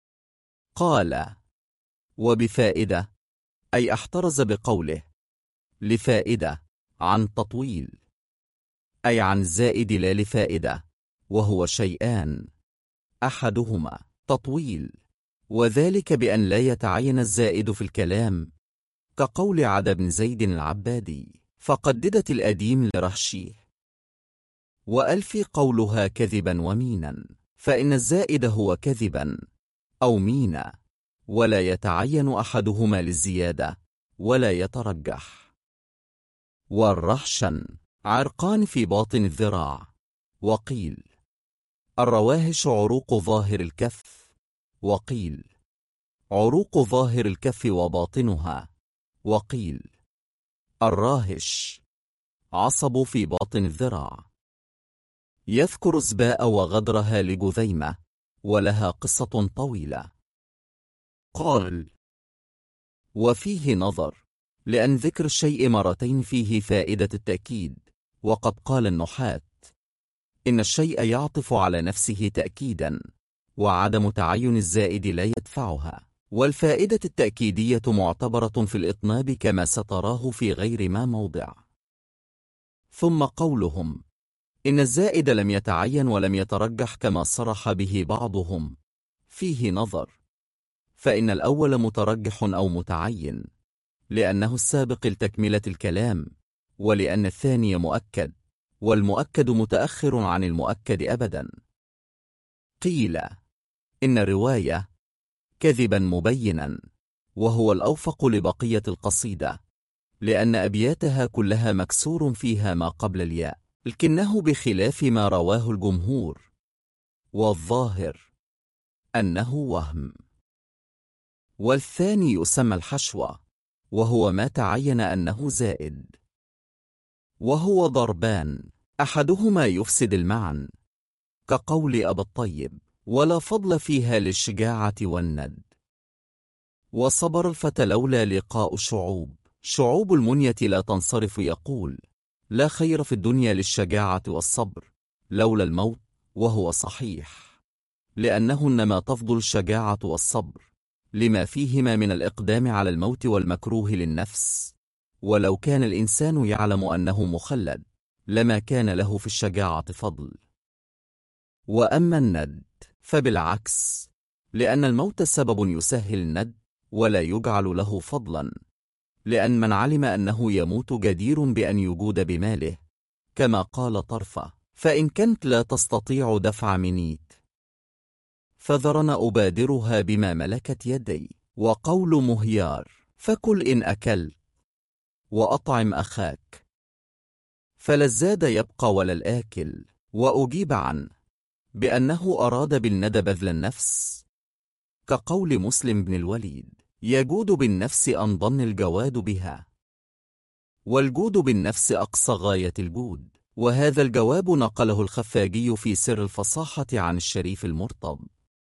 قال: وبفائدة، أي احترز بقوله لفائدة عن تطويل، أي عن زائد لا لفائدة، وهو شيئان: أحدهما تطويل، وذلك بأن لا يتعين الزائد في الكلام، كقول عدا بن زيد العبادي: فقددت الأديم لرهشيه. وألفي قولها كذبا ومينا، فإن الزائد هو كذبا أو مينا، ولا يتعين أحدهما للزيادة ولا يترجح. والرهشا عرقان في باطن الذراع، وقيل الرواهش عروق ظاهر الكف، وقيل عروق ظاهر الكف وباطنها، وقيل الراهش عصب في باطن الذراع. يذكر الزباء وغدرها لجذيمة، ولها قصة طويلة. قال: وفيه نظر، لأن ذكر الشيء مرتين فيه فائدة التأكيد، وقد قال النحاة: إن الشيء يعطف على نفسه تأكيدا، وعدم تعين الزائد لا يدفعها، والفائدة التأكيدية معتبرة في الإطناب كما ستراه في غير ما موضع. ثم قولهم إن الزائد لم يتعين ولم يترجح كما صرح به بعضهم فيه نظر، فإن الأول مترجح أو متعين، لأنه السابق لتكملة الكلام، ولأن الثاني مؤكد، والمؤكد متأخر عن المؤكد أبدا. قيل إن الرواية كذبا مبينا، وهو الأوفق لبقية القصيدة، لأن أبياتها كلها مكسور فيها ما قبل الياء، لكنه بخلاف ما رواه الجمهور، والظاهر أنه وهم. والثاني يسمى الحشوة، وهو ما تعين أنه زائد، وهو ضربان، أحدهما يفسد المعنى، كقول أبا الطيب: ولا فضل فيها للشجاعة والند. وصبر الفتى لولا لقاء شعوب، شعوب المنية لا تنصرف، يقول: لا خير في الدنيا للشجاعة والصبر لولا الموت، وهو صحيح، لأنه إنما تفضل الشجاعة والصبر لما فيهما من الإقدام على الموت والمكروه للنفس، ولو كان الإنسان يعلم أنه مخلد لما كان له في الشجاعة فضل. وأما الند فبالعكس، لأن الموت سبب يسهل الند ولا يجعل له فضلا، لأن من علم أنه يموت جدير بأن يجود بماله، كما قال طرفة: فإن كنت لا تستطيع دفع منيت فذرن أبادرها بما ملكت يدي. وقول مهيار: فكل إن أكل وأطعم أخاك، فلا الزاد يبقى ولا الآكل. وأجيب عنه بأنه أراد بالندى بذل النفس، كقول مسلم بن الوليد: يجود بالنفس أنضن الجواد بها، والجود بالنفس أقصى غاية الجود. وهذا الجواب نقله الخفاجي في سر الفصاحة عن الشريف المرتض.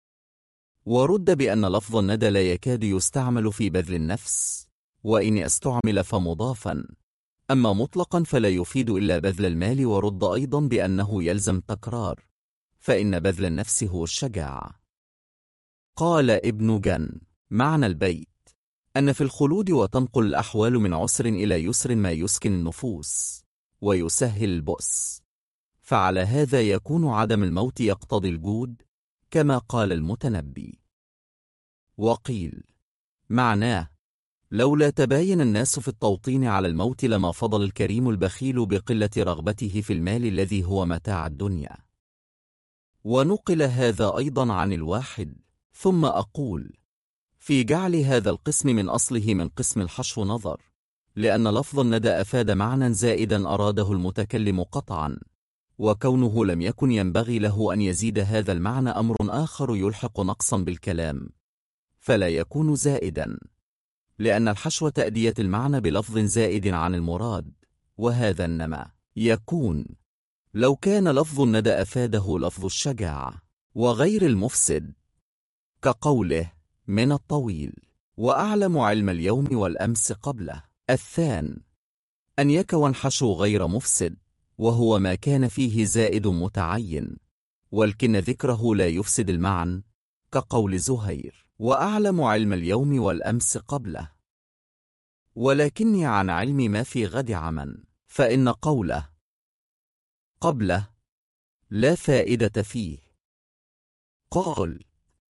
ورد بأن لفظ الندى لا يكاد يستعمل في بذل النفس، وإن استعمل فمضافا، أما مطلقا فلا يفيد إلا بذل المال. ورد أيضا بأنه يلزم تكرار، فإن بذل النفس هو الشجاعة. قال ابن جن: معنى البيت أن في الخلود وتنقل الأحوال من عسر إلى يسر ما يسكن النفوس ويسهل البؤس، فعلى هذا يكون عدم الموت يقتضي الجود، كما قال المتنبي. وقيل معناه: لولا تباين الناس في التوطين على الموت لما فضل الكريم البخيل بقلة رغبته في المال الذي هو متاع الدنيا. ونقل هذا أيضا عن الواحد. ثم أقول: في جعل هذا القسم من أصله من قسم الحشو نظر، لأن لفظ الندى أفاد معنى زائدا أراده المتكلم قطعا، وكونه لم يكن ينبغي له أن يزيد هذا المعنى أمر آخر يلحق نقصا بالكلام، فلا يكون زائدا، لأن الحشو تأدية المعنى بلفظ زائد عن المراد، وهذا إنما يكون لو كان لفظ الندى أفاده لفظ الشجاعة وغير المفسد، كقوله من الطويل وأعلم علم اليوم والأمس قبله. الثان أن يكون حشو غير مفسد، وهو ما كان فيه زائد متعين، ولكن ذكره لا يفسد المعنى، كقول زهير وأعلم علم اليوم والأمس قبله، ولكني عن علم ما في غد عمن، فإن قوله قبله لا فائدة فيه. قال: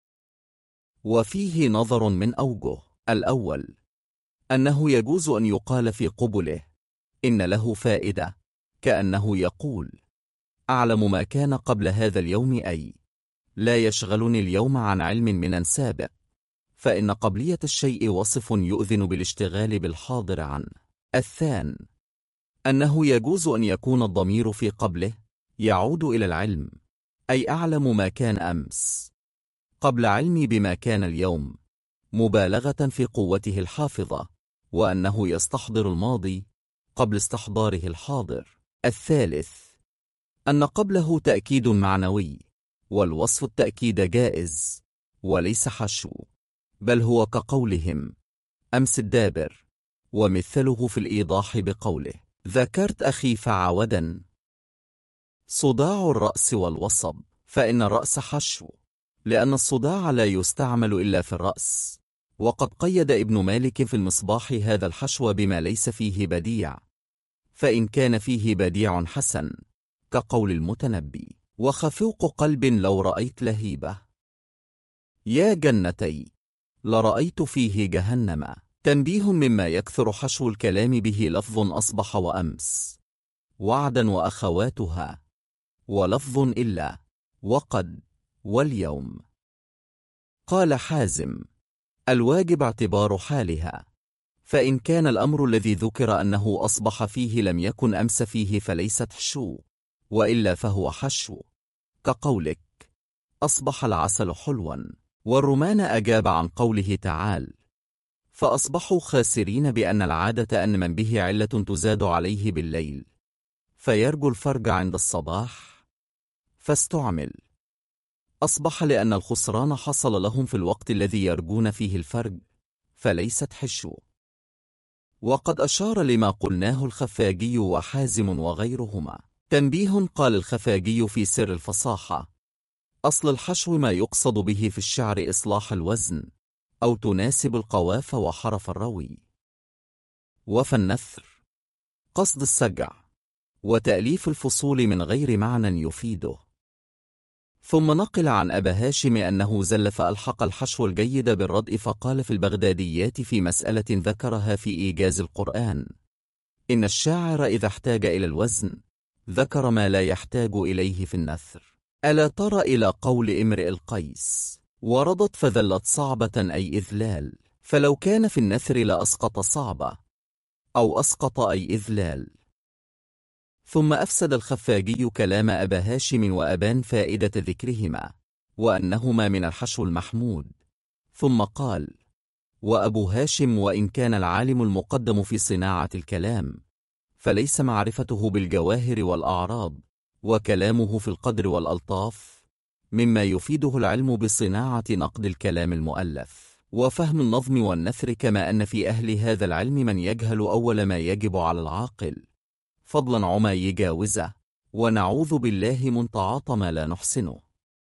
وفيه نظر من أوجه. الأول أنه يجوز أن يقال في قبله إن له فائدة، كأنه يقول: أعلم ما كان قبل هذا اليوم، أي لا يشغلني اليوم عن علم من سابق، فإن قبلية الشيء وصف يؤذن بالاشتغال بالحاضر عنه. الثان أنه يجوز أن يكون الضمير في قبله يعود إلى العلم، أي أعلم ما كان أمس قبل علمي بما كان اليوم، مبالغة في قوته الحافظة، وأنه يستحضر الماضي قبل استحضاره الحاضر. الثالث أن قبله تأكيد معنوي، والوصف التأكيد جائز وليس حشو، بل هو كقولهم أمس الدابر، ومثله في الإيضاح بقوله ذكرت أخي فعودا. صداع الرأس والوصب، فإن الرأس حشو، لأن الصداع لا يستعمل إلا في الرأس، وقد قيد ابن مالك في المصباح هذا الحشو بما ليس فيه بديع، فإن كان فيه بديع حسن، كقول المتنبي وخفوق قلب لو رأيت لهيبة، يا جنتي لرأيت فيه جهنم. تنبيه: مما يكثر حشو الكلام به لفظ أصبح وأمس وعدا وأخواتها، ولفظ إلا وقد واليوم. قال حازم: الواجب اعتبار حالها، فإن كان الأمر الذي ذكر أنه أصبح فيه لم يكن أمس فيه فليست حشو، وإلا فهو حشو، كقولك أصبح العسل حلوا. والرمان أجاب عن قوله تعالى فأصبحوا خاسرين بأن العادة أن من به علة تزاد عليه بالليل فيرجو الفرج عند الصباح، فاستعمل أصبح لأن الخسران حصل لهم في الوقت الذي يرجون فيه الفرج، فليست حشو. وقد أشار لما قلناه الخفاجي وحازم وغيرهما. تنبيه: قال الخفاجي في سر الفصاحة: أصل الحشو ما يقصد به في الشعر إصلاح الوزن، أو تناسب القواف وحرف الروي. وفي النثر قصد السجع وتأليف الفصول من غير معنى يفيده. ثم نقل عن أبا هاشم أنه زلف ألحق الحشو الجيد بالردء، فقال في البغداديات في مسألة ذكرها في إيجاز القرآن: إن الشاعر إذا احتاج إلى الوزن ذكر ما لا يحتاج إليه في النثر. ألا تر إلى قول امرئ القيس: وردت فذلت صعبة أي إذلال، فلو كان في النثر لأسقط صعبة، أو أسقط أي إذلال. ثم أفسد الخفاجي كلام أبا هاشم وأبان فائدة ذكرهما، وأنهما من الحشو المحمود. ثم قال: وأبو هاشم وإن كان العالم المقدم في صناعة الكلام، فليس معرفته بالجواهر والأعراض وكلامه في القدر والألطاف مما يفيده العلم بصناعة نقد الكلام المؤلف وفهم النظم والنثر، كما أن في أهل هذا العلم من يجهل أول ما يجب على العاقل، فضلا عما يجاوزه، ونعوذ بالله من تعاطى ما لا نحسنه.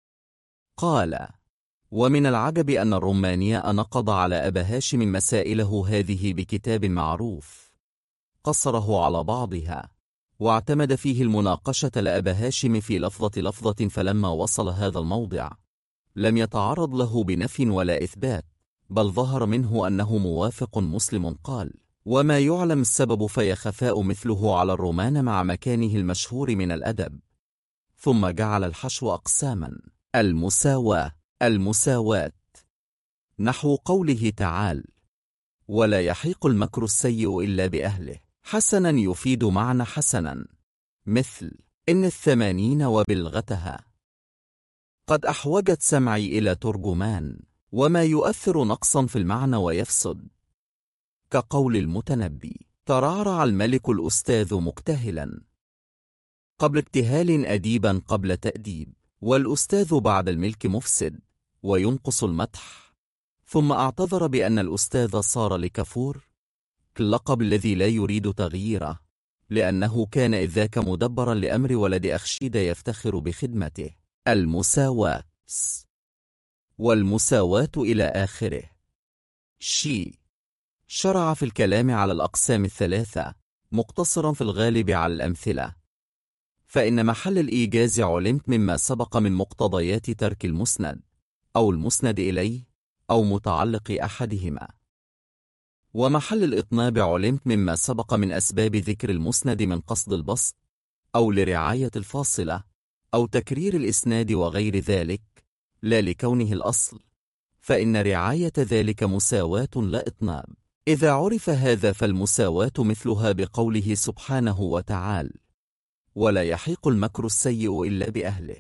قال: ومن العجب أن الرمانياء نقض على أبا هاشم مسائله هذه بكتاب معروف قصره على بعضها، واعتمد فيه المناقشة لأبا هاشم في لفظة، فلما وصل هذا الموضع لم يتعرض له بنفي ولا إثبات، بل ظهر منه أنه موافق مسلم قال: وما يعلم السبب فيخفاء مثله على الرومان مع مكانه المشهور من الأدب. ثم جعل الحشو أقساما: المساواة، نحو قوله تعالى: ولا يحيق المكر السيء إلا بأهله. حسنا يفيد معنى حسنا، مثل إن 80 وبلغتها. قد أحوجت سمعي إلى ترجمان، وما يؤثر نقصا في المعنى ويفسد، كقول المتنبي: ترعرع الملك الأستاذ مكتهلا. قبل ابتهال أديبا قبل تأديب، والأستاذ بعد الملك مفسد وينقص المدح. ثم اعتذر بأن الأستاذ صار لكفور، اللقب الذي لا يريد تغييره، لأنه كان إذ ذاك مدبرا لأمر ولد أخشيد يفتخر بخدمته. المساواة والمساواة إلى آخره. شرع في الكلام على الأقسام الثلاثة، مقتصرا في الغالب على الأمثلة، فإن محل الإيجاز علمت مما سبق من مقتضيات ترك المسند أو المسند إليه أو متعلق أحدهما، ومحل الإطناب علمت مما سبق من أسباب ذكر المسند من قصد البسط أو لرعاية الفاصلة أو تكرير الإسناد وغير ذلك، لا لكونه الأصل، فإن رعاية ذلك مساواة لا إطناب. إذا عرف هذا فالمساواة مثلها بقوله سبحانه وتعالى: ولا يحيق المكر السيء إلا بأهله.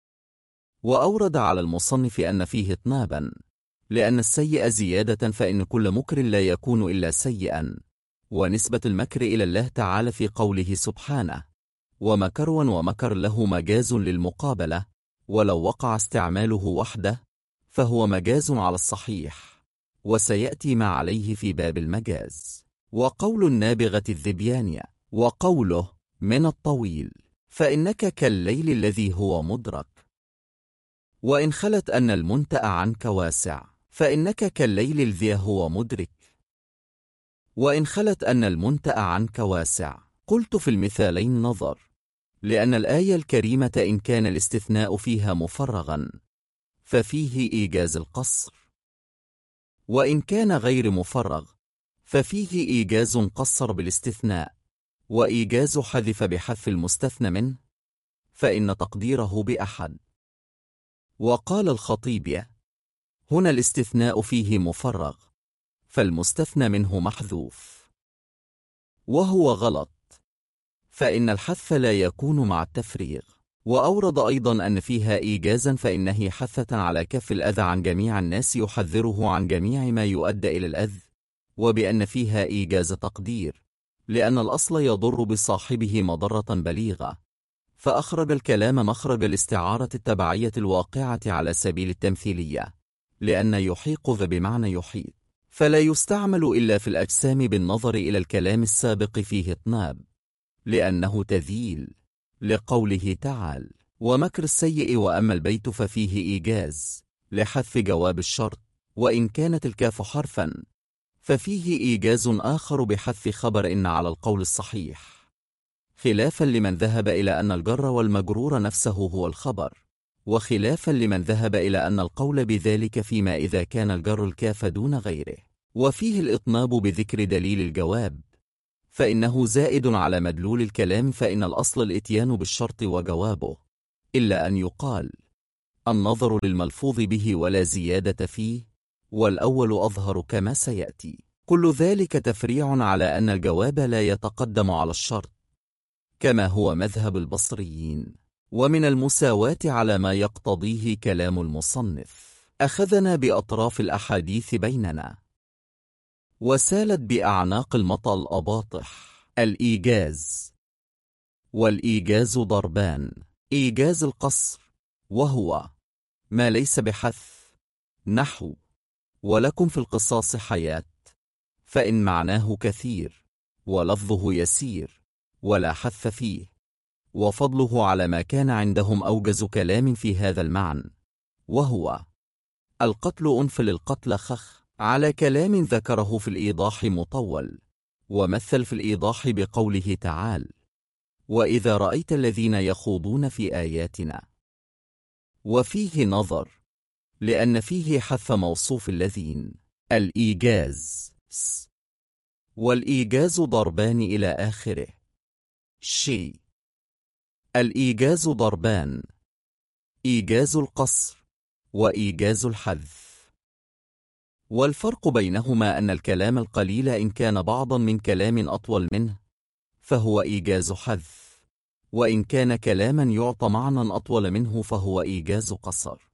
وأورد على المصنف أن فيه إطنابا، لأن السيء زيادة، فإن كل مكر لا يكون إلا سيئا، ونسبة المكر إلى الله تعالى في قوله سبحانه: ومكروا ومكر له مجاز للمقابلة، ولو وقع استعماله وحده فهو مجاز على الصحيح، وسيأتي ما عليه في باب المجاز. وقول النابغة الذبيانية، وقوله من الطويل فإنك كالليل الذي هو مدرك. وإن خلت أن المنتأ عنك واسع فإنك كالليل الذي هو مدرك. وإن خلت أن المنتأ عنك واسع، قلت في المثالين نظر، لأن الآية الكريمة إن كان الاستثناء فيها مفرغا ففيه إيجاز القصر، وإن كان غير مفرغ ففيه إيجاز قصر بالاستثناء، وإيجاز حذف بحذف المستثنى منه، فإن تقديره بأحد. وقال الخطيبي: هنا الاستثناء فيه مفرغ، فالمستثنى منه محذوف، وهو غلط، فإن الحذف لا يكون مع التفريغ. وأورد أيضا أن فيها إيجازا، فإنه حثة على كف الأذى عن جميع الناس، يحذره عن جميع ما يؤدى إلى الأذى، وبأن فيها إيجاز تقدير، لأن الأصل يضر بصاحبه مضرة بليغة، فأخرج الكلام مخرج الاستعارة التبعية الواقعة على سبيل التمثيلية، لأن يحيق ذا بمعنى يحيط، فلا يستعمل إلا في الأجسام بالنظر إلى الكلام السابق فيه إطناب، لأنه تذييل، لقوله تعالى: ومكر السيء وأما البيت ففيه إيجاز لحذف جواب الشرط، وإن كانت الكاف حرفا ففيه إيجاز آخر بحذف خبر إن على القول الصحيح، خلافا لمن ذهب إلى أن الجر والمجرور نفسه هو الخبر، وخلافا لمن ذهب إلى أن القول بذلك فيما إذا كان الجر الكاف دون غيره. وفيه الإطناب بذكر دليل الجواب، فإنه زائد على مدلول الكلام، فإن الأصل الإتيان بالشرط وجوابه، إلا أن يقال النظر للملفوظ به ولا زيادة فيه، والأول أظهر كما سيأتي. كل ذلك تفريع على أن الجواب لا يتقدم على الشرط، كما هو مذهب البصريين. ومن المساواة على ما يقتضيه كلام المصنف، أخذنا بأطراف الأحاديث بيننا، وسالت بأعناق المطى الأباطح. الإيجاز، والإيجاز ضربان: إيجاز القصر، وهو ما ليس بحث، نحو ولكم في القصاص حياة، فإن معناه كثير ولفظه يسير ولا حث فيه، وفضله على ما كان عندهم أوجز كلام في هذا المعنى، وهو القتل أنفل القتل خخ، على كلام ذكره في الإيضاح مطول، ومثل في الإيضاح بقوله تعالى: وإذا رأيت الذين يخوضون في آياتنا. وفيه نظر، لأن فيه حذف موصوف الذين. الإيجاز والإيجاز ضربان إلى آخره. شيء. الإيجاز ضربان: إيجاز القصر وإيجاز الحذف. والفرق بينهما أن الكلام القليل إن كان بعضا من كلام أطول منه فهو إيجاز حذف، وإن كان كلاما يعطى معنى أطول منه فهو إيجاز قصر.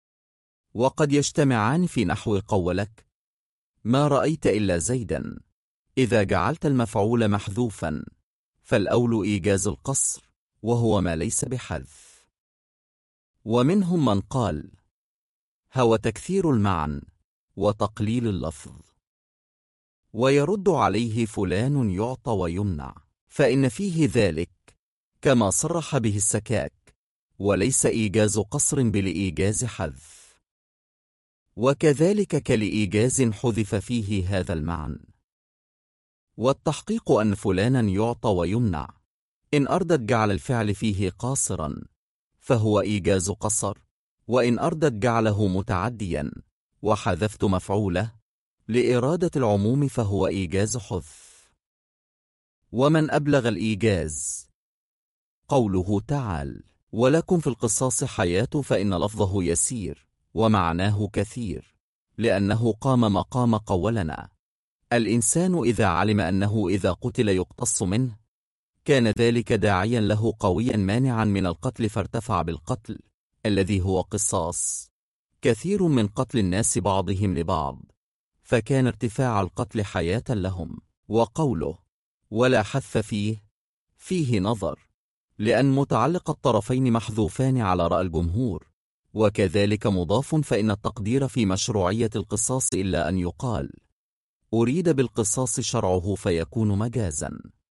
وقد يجتمعان في نحو قولك: ما رأيت إلا زيدا. إذا جعلت المفعول محذوفا فالأول إيجاز القصر وهو ما ليس بحذف. ومنهم من قال: هو تكثير المعنى وتقليل اللفظ. ويرد عليه فلان يعطى ويمنع، فإن فيه ذلك كما صرح به السكاك، وليس إيجاز قصر بلإيجاز حذف. وكذلك كلإيجاز حذف فيه هذا المعنى. والتحقيق أن فلانا يعطى ويمنع إن أردت جعل الفعل فيه قاصرا فهو إيجاز قصر، وإن أردت جعله متعديا وحذفت مفعوله لإرادة العموم فهو إيجاز حذف. ومن أبلغ الإيجاز قوله تعالى: ولكم في القصاص حياة، فإن لفظه يسير ومعناه كثير، لأنه قام مقام قولنا: الإنسان إذا علم أنه إذا قتل يقتص منه كان ذلك داعيا له قويا مانعا من القتل، فارتفع بالقتل الذي هو قصاص كثير من قتل الناس بعضهم لبعض، فكان ارتفاع القتل حياة لهم. وقوله ولا حذف فيه نظر، لأن متعلق الطرفين محذوفان على رأي الجمهور، وكذلك مضاف، فإن التقدير في مشروعية القصاص إلا أن يقال أريد بالقصاص شرعه فيكون مجازا.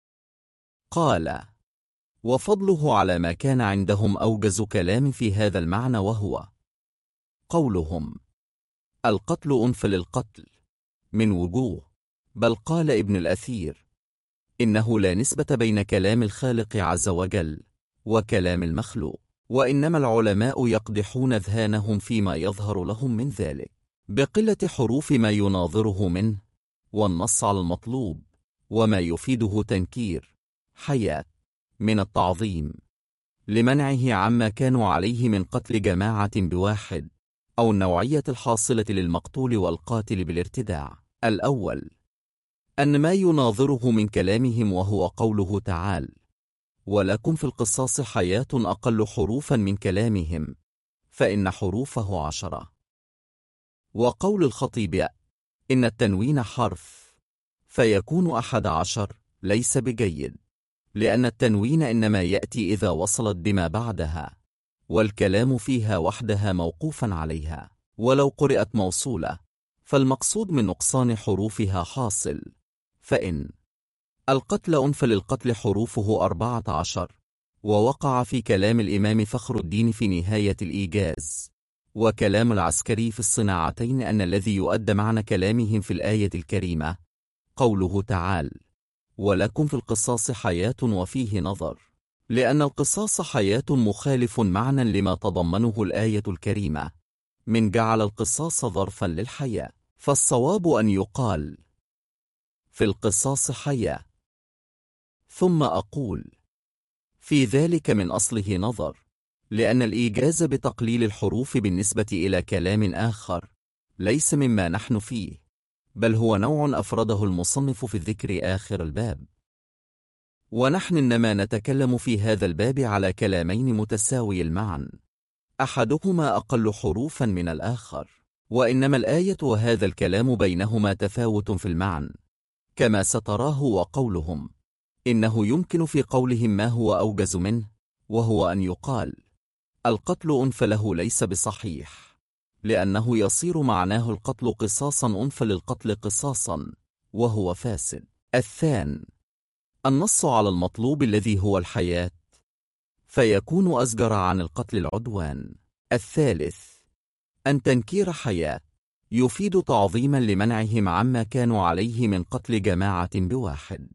قال: وفضله على ما كان عندهم أوجز كلام في هذا المعنى، وهو قولهم: القتل أنف للقتل من وجوه. بل قال ابن الأثير: إنه لا نسبة بين كلام الخالق عز وجل وكلام المخلوق، وإنما العلماء يقدحون أذهانهم فيما يظهر لهم من ذلك بقلة حروف ما يناظره منه، والنص على المطلوب وما يفيده تنكير حياة من التعظيم لمنعه عما كانوا عليه من قتل جماعة بواحد، أو النوعية الحاصلة للمقتول والقاتل بالارتداع. الأول أن ما يناظره من كلامهم وهو قوله تعالى: ولكم في القصاص حياة أقل حروفا من كلامهم، فإن حروفه 10. وقول الخطيب: إن التنوين حرف فيكون 11 ليس بجيد، لأن التنوين إنما يأتي إذا وصلت بما بعدها، والكلام فيها وحدها موقوفا عليها، ولو قرأت موصولة فالمقصود من نقصان حروفها حاصل. فإن القتل أنف للقتل حروفه 14، ووقع في كلام الإمام فخر الدين في نهاية الإيجاز وكلام العسكري في الصناعتين أن الذي يؤدى معنى كلامهم في الآية الكريمة قوله تعالى: ولكم في القصاص حياة، وفيه نظر، لأن القصاص حياة مخالف معنى لما تضمنه الآية الكريمة من جعل القصاص ظرفا للحياة، فالصواب أن يقال في القصاص حياة. ثم أقول في ذلك من أصله نظر، لأن الإيجاز بتقليل الحروف بالنسبة إلى كلام آخر ليس مما نحن فيه، بل هو نوع أفرده المصنف في الذكر آخر الباب، ونحن إنما نتكلم في هذا الباب على كلامين متساوي المعنى، أحدهما أقل حروفا من الآخر، وإنما الآية وهذا الكلام بينهما تفاوت في المعنى كما ستراه. وقولهم إنه يمكن في قولهم ما هو أوجز منه، وهو أن يقال القتل أنف له ليس بصحيح، لأنه يصير معناه القتل قصاصا أنف للقتل قصاصا، وهو فاسد. الثاني النص على المطلوب الذي هو الحياة، فيكون أزجر عن القتل العدوان. الثالث أن تنكير حياة يفيد تعظيما لمنعهم عما كانوا عليه من قتل جماعة بواحد،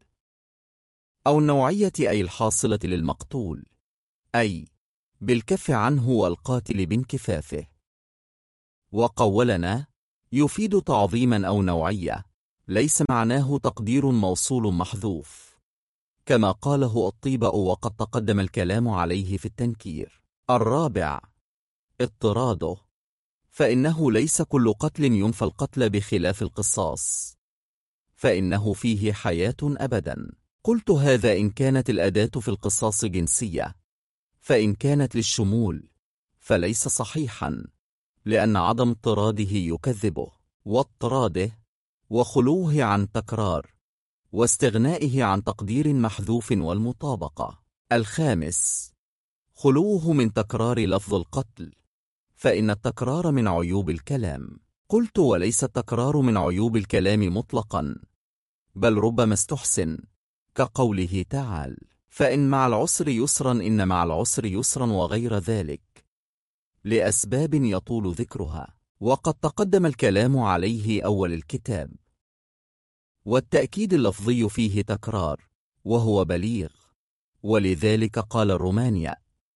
أو النوعية أي الحاصلة للمقتول، أي بالكف عنه والقاتل بانكفافه. وقولنا يفيد تعظيما أو نوعية، ليس معناه تقدير موصول محذوف، كما قاله الطيبأ وقد تقدم الكلام عليه في التنكير. الرابع اضطراده، فإنه ليس كل قتل ينفى القتل بخلاف القصاص، فإنه فيه حياة أبدا. قلت هذا إن كانت الأداة في القصاص جنسية، فإن كانت للشمول فليس صحيحا، لأن عدم اضطراده يكذبه، واضطراده وخلوه عن تكرار، واستغنائه عن تقدير محذوف والمطابقة. الخامس خلوه من تكرار لفظ القتل، فإن التكرار من عيوب الكلام. قلت وليس التكرار من عيوب الكلام مطلقا، بل ربما استحسن، كقوله تعالى: فإن مع العسر يسرا إن مع العسر يسرا وغير ذلك، لأسباب يطول ذكرها، وقد تقدم الكلام عليه أول الكتاب. والتأكيد اللفظي فيه تكرار وهو بليغ، ولذلك قال الرومانيا: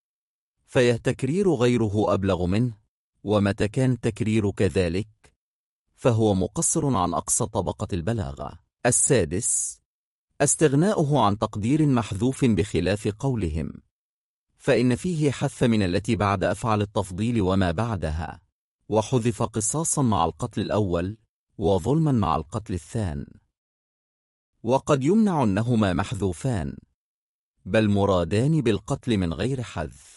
فيتكرير غيره أبلغ منه، ومتى كان تكرير كذلك فهو مقصر عن أقصى طبقة البلاغة. السادس استغناؤه عن تقدير محذوف بخلاف قولهم، فإن فيه حث من التي بعد أفعل التفضيل وما بعدها، وحذف قصاصا مع القتل الأول وظلما مع القتل الثاني. وقد يمنع أنهما محذوفان، بل مرادان بالقتل من غير حذف.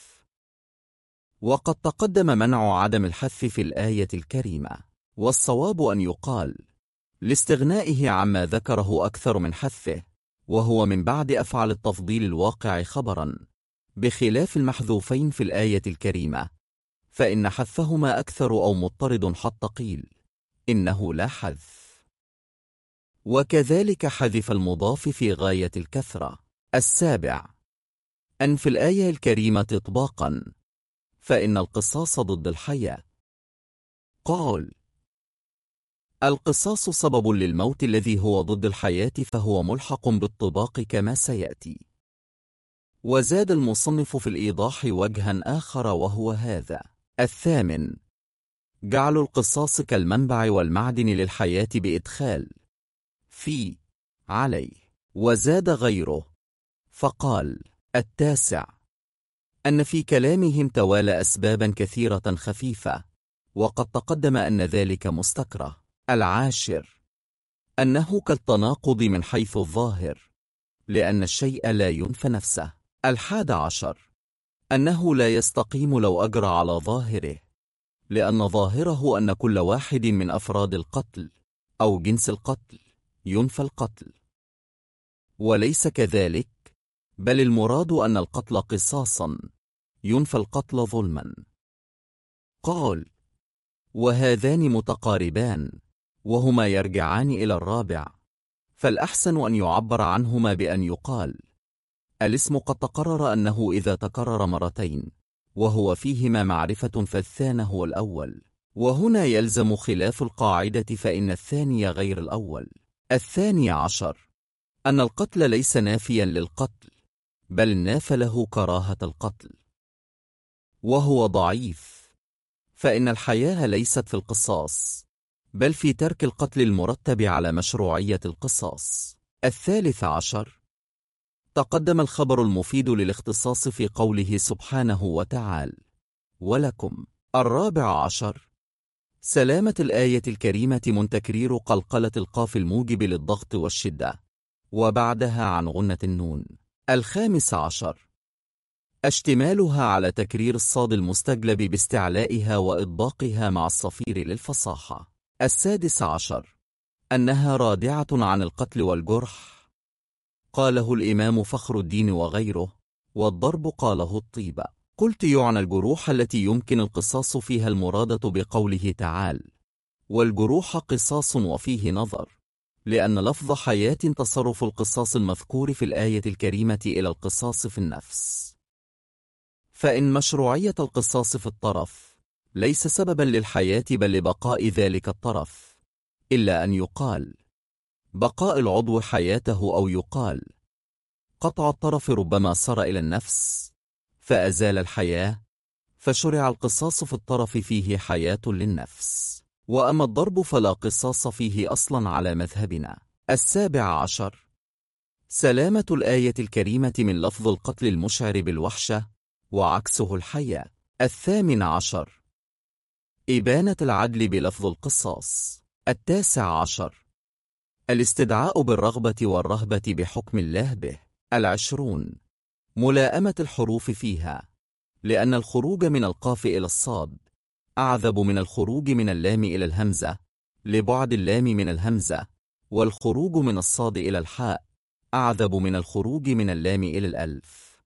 وقد تقدم منع عدم الحذف في الآية الكريمة، والصواب أن يقال لاستغنائه عما ذكره أكثر من حذفه، وهو من بعد أفعل التفضيل الواقع خبرا، بخلاف المحذوفين في الآية الكريمة، فإن حذفهما أكثر أو مضطرد حتى قيل إنه لا حذف. وكذلك حذف المضاف في غاية الكثرة. السابع أن في الآية الكريمة إطباقا، فإن القصاص ضد الحياة. قال: القصاص سبب للموت الذي هو ضد الحياة، فهو ملحق بالطباق كما سيأتي. وزاد المصنف في الإيضاح وجها آخر وهو هذا. الثامن جعل القصاص كالمنبع والمعدن للحياة بإدخال في عليه. وزاد غيره فقال: التاسع أن في كلامهم توالى أسبابا كثيرة خفيفة، وقد تقدم أن ذلك مستكره. العاشر أنه كالتناقض من حيث الظاهر، لأن الشيء لا ينفى نفسه. 11 أنه لا يستقيم لو أجرى على ظاهره، لأن ظاهره أن كل واحد من أفراد القتل أو جنس القتل ينفى القتل، وليس كذلك، بل المراد أن القتل قصاصا ينفى القتل ظلما. قال: وهذان متقاربان، وهما يرجعان إلى الرابع، فالأحسن أن يعبر عنهما بأن يقال: الاسم قد تقرر أنه إذا تكرر مرتين وهو فيهما معرفة فالثاني هو الأول، وهنا يلزم خلاف القاعدة، فإن الثاني غير الأول. 12 أن القتل ليس نافيا للقتل، بل ناف له كراهة القتل، وهو ضعيف، فإن الحياة ليست في القصاص، بل في ترك القتل المرتب على مشروعية القصاص. 13 تقدم الخبر المفيد للاختصاص في قوله سبحانه وتعالى: ولكم. 14 سلامة الآية الكريمة من تكرير قلقلة القاف الموجب للضغط والشدة، وبعدها عن غنة النون. 15 اشتمالها على تكرير الصاد المستجلب باستعلائها وإطباقها مع الصفير للفصاحة. 16 أنها رادعة عن القتل والجرح، قاله الإمام فخر الدين وغيره، والضرب قاله الطيبة. قلت يعنى الجروح التي يمكن القصاص فيها المرادة بقوله تعالى: والجروح قصاص، وفيه نظر، لأن لفظ حياة تصرف القصاص المذكور في الآية الكريمة إلى القصاص في النفس، فإن مشروعية القصاص في الطرف ليس سببا للحياة بل لبقاء ذلك الطرف، إلا أن يقال بقاء العضو حياته، أو يقال قطع الطرف ربما صار إلى النفس فأزال الحياة، فشرع القصاص في الطرف فيه حياة للنفس، وأما الضرب فلا قصاص فيه أصلا على مذهبنا. 17. سلامة الآية الكريمة من لفظ القتل المشعر بالوحشة وعكسه الحياة. 18. إبانة العدل بلفظ القصاص. 19. الاستدعاء بالرغبة والرهبة بحكم الله به. 20. ملاءمة الحروف فيها، لأن الخروج من القاف إلى الصاد أعذب من الخروج من اللام إلى الهمزة لبعد اللام من الهمزة، والخروج من الصاد إلى الحاء أعذب من الخروج من اللام إلى الألف.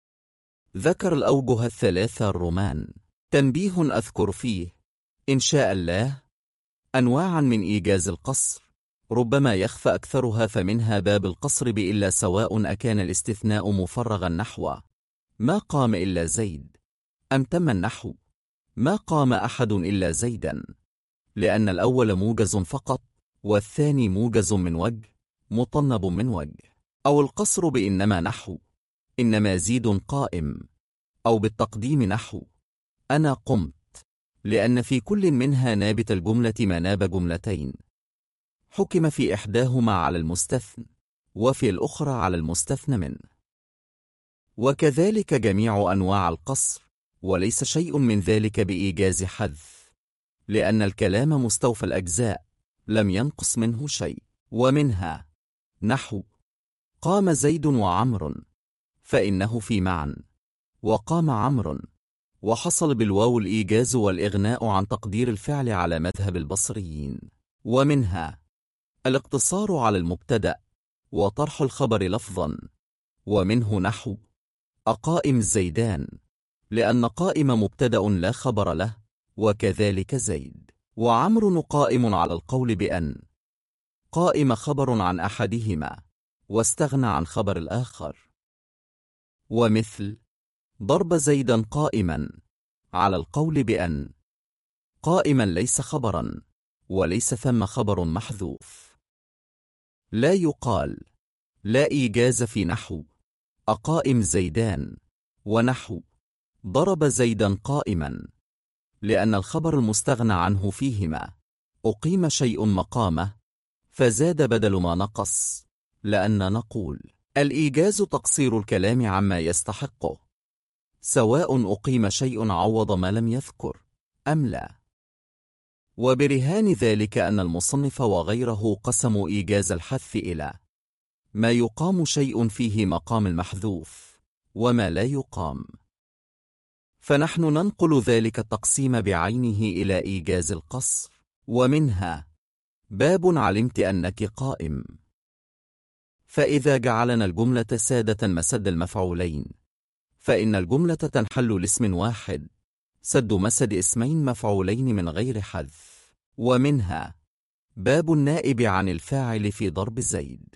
ذكر الأوجه الثلاثة الرومان. تنبيه أذكر فيه إن شاء الله أنواعا من إيجاز القصر، ربما يخفى أكثرها، فمنها باب القصر بإلا، سواء أكان الاستثناء مفرغا نحو ما قام إلا زيد، أم تم النحو ما قام أحد إلا زيدا، لأن الأول موجز فقط والثاني موجز من وجه مطنب من وجه. أو القصر بإنما نحو إنما زيد قائم، أو بالتقديم نحو أنا قمت، لأن في كل منها نابت الجملة مناب جملتين، حكم في إحداهما على المستثنى وفي الأخرى على المستثنى منه. وكذلك جميع أنواع القصر، وليس شيء من ذلك بإيجاز حذف، لأن الكلام مستوفى الأجزاء لم ينقص منه شيء. ومنها نحو قام زيد وعمر، فإنه في معا، وقام عمرو، وحصل بالواو الإيجاز والإغناء عن تقدير الفعل على مذهب البصريين. ومنها الاقتصار على المبتدأ وطرح الخبر لفظا، ومنه نحو أقائم زيدان، لأن قائم مبتدأ لا خبر له، وكذلك زيد. وعمر قائم على القول بأن قائم خبر عن أحدهما واستغنى عن خبر الآخر. ومثل ضرب زيدا قائما على القول بأن قائما ليس خبرا وليس ثم خبر محذوف. لا يقال لا إيجاز في نحو أقائم زيدان ونحو ضرب زيدا قائما، لأن الخبر المستغنى عنه فيهما أقيم شيء مقامه فزاد بدل ما نقص، لأن نقول الإيجاز تقصير الكلام عما يستحقه، سواء أقيم شيء عوض ما لم يذكر أم لا. وبرهان ذلك أن المصنف وغيره قسموا إيجاز الحذف إلى ما يقام شيء فيه مقام المحذوف وما لا يقام، فنحن ننقل ذلك التقسيم بعينه إلى إيجاز القصر. ومنها باب علمت أنك قائم، فإذا جعلنا الجملة سادة مسد المفعولين، فإن الجملة تنحل لاسم واحد سد مسد اسمين مفعولين من غير حذف. ومنها باب النائب عن الفاعل في ضرب زيد،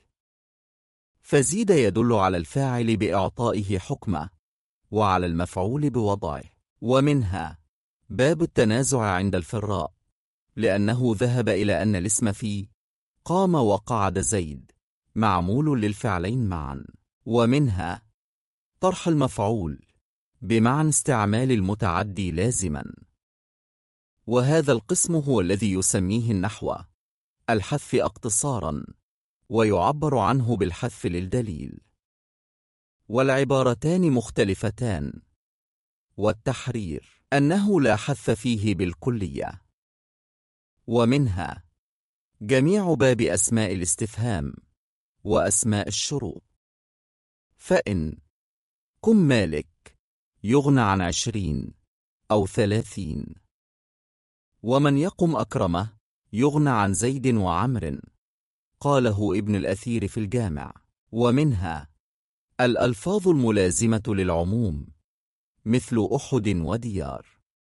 فزيد يدل على الفاعل بإعطائه حكمه وعلى المفعول بوضعه. ومنها باب التنازع عند الفراء، لأنه ذهب إلى أن الاسم فيه قام وقعد زيد معمول للفعلين معا. ومنها طرح المفعول بمعنى استعمال المتعدي لازما، وهذا القسم هو الذي يسميه النحو الحذف اقتصارا، ويعبر عنه بالحذف للدليل. والعبارتان مختلفتان، والتحرير أنه لا حذف فيه بالكلية. ومنها جميع باب أسماء الاستفهام وأسماء الشروط، فإن كن مالك يغنى عن 20 أو 30، ومن يقم أكرمه يغنى عن زيد وعمر، قاله ابن الأثير في الجامع. ومنها الألفاظ الملازمة للعموم مثل أحد وديار،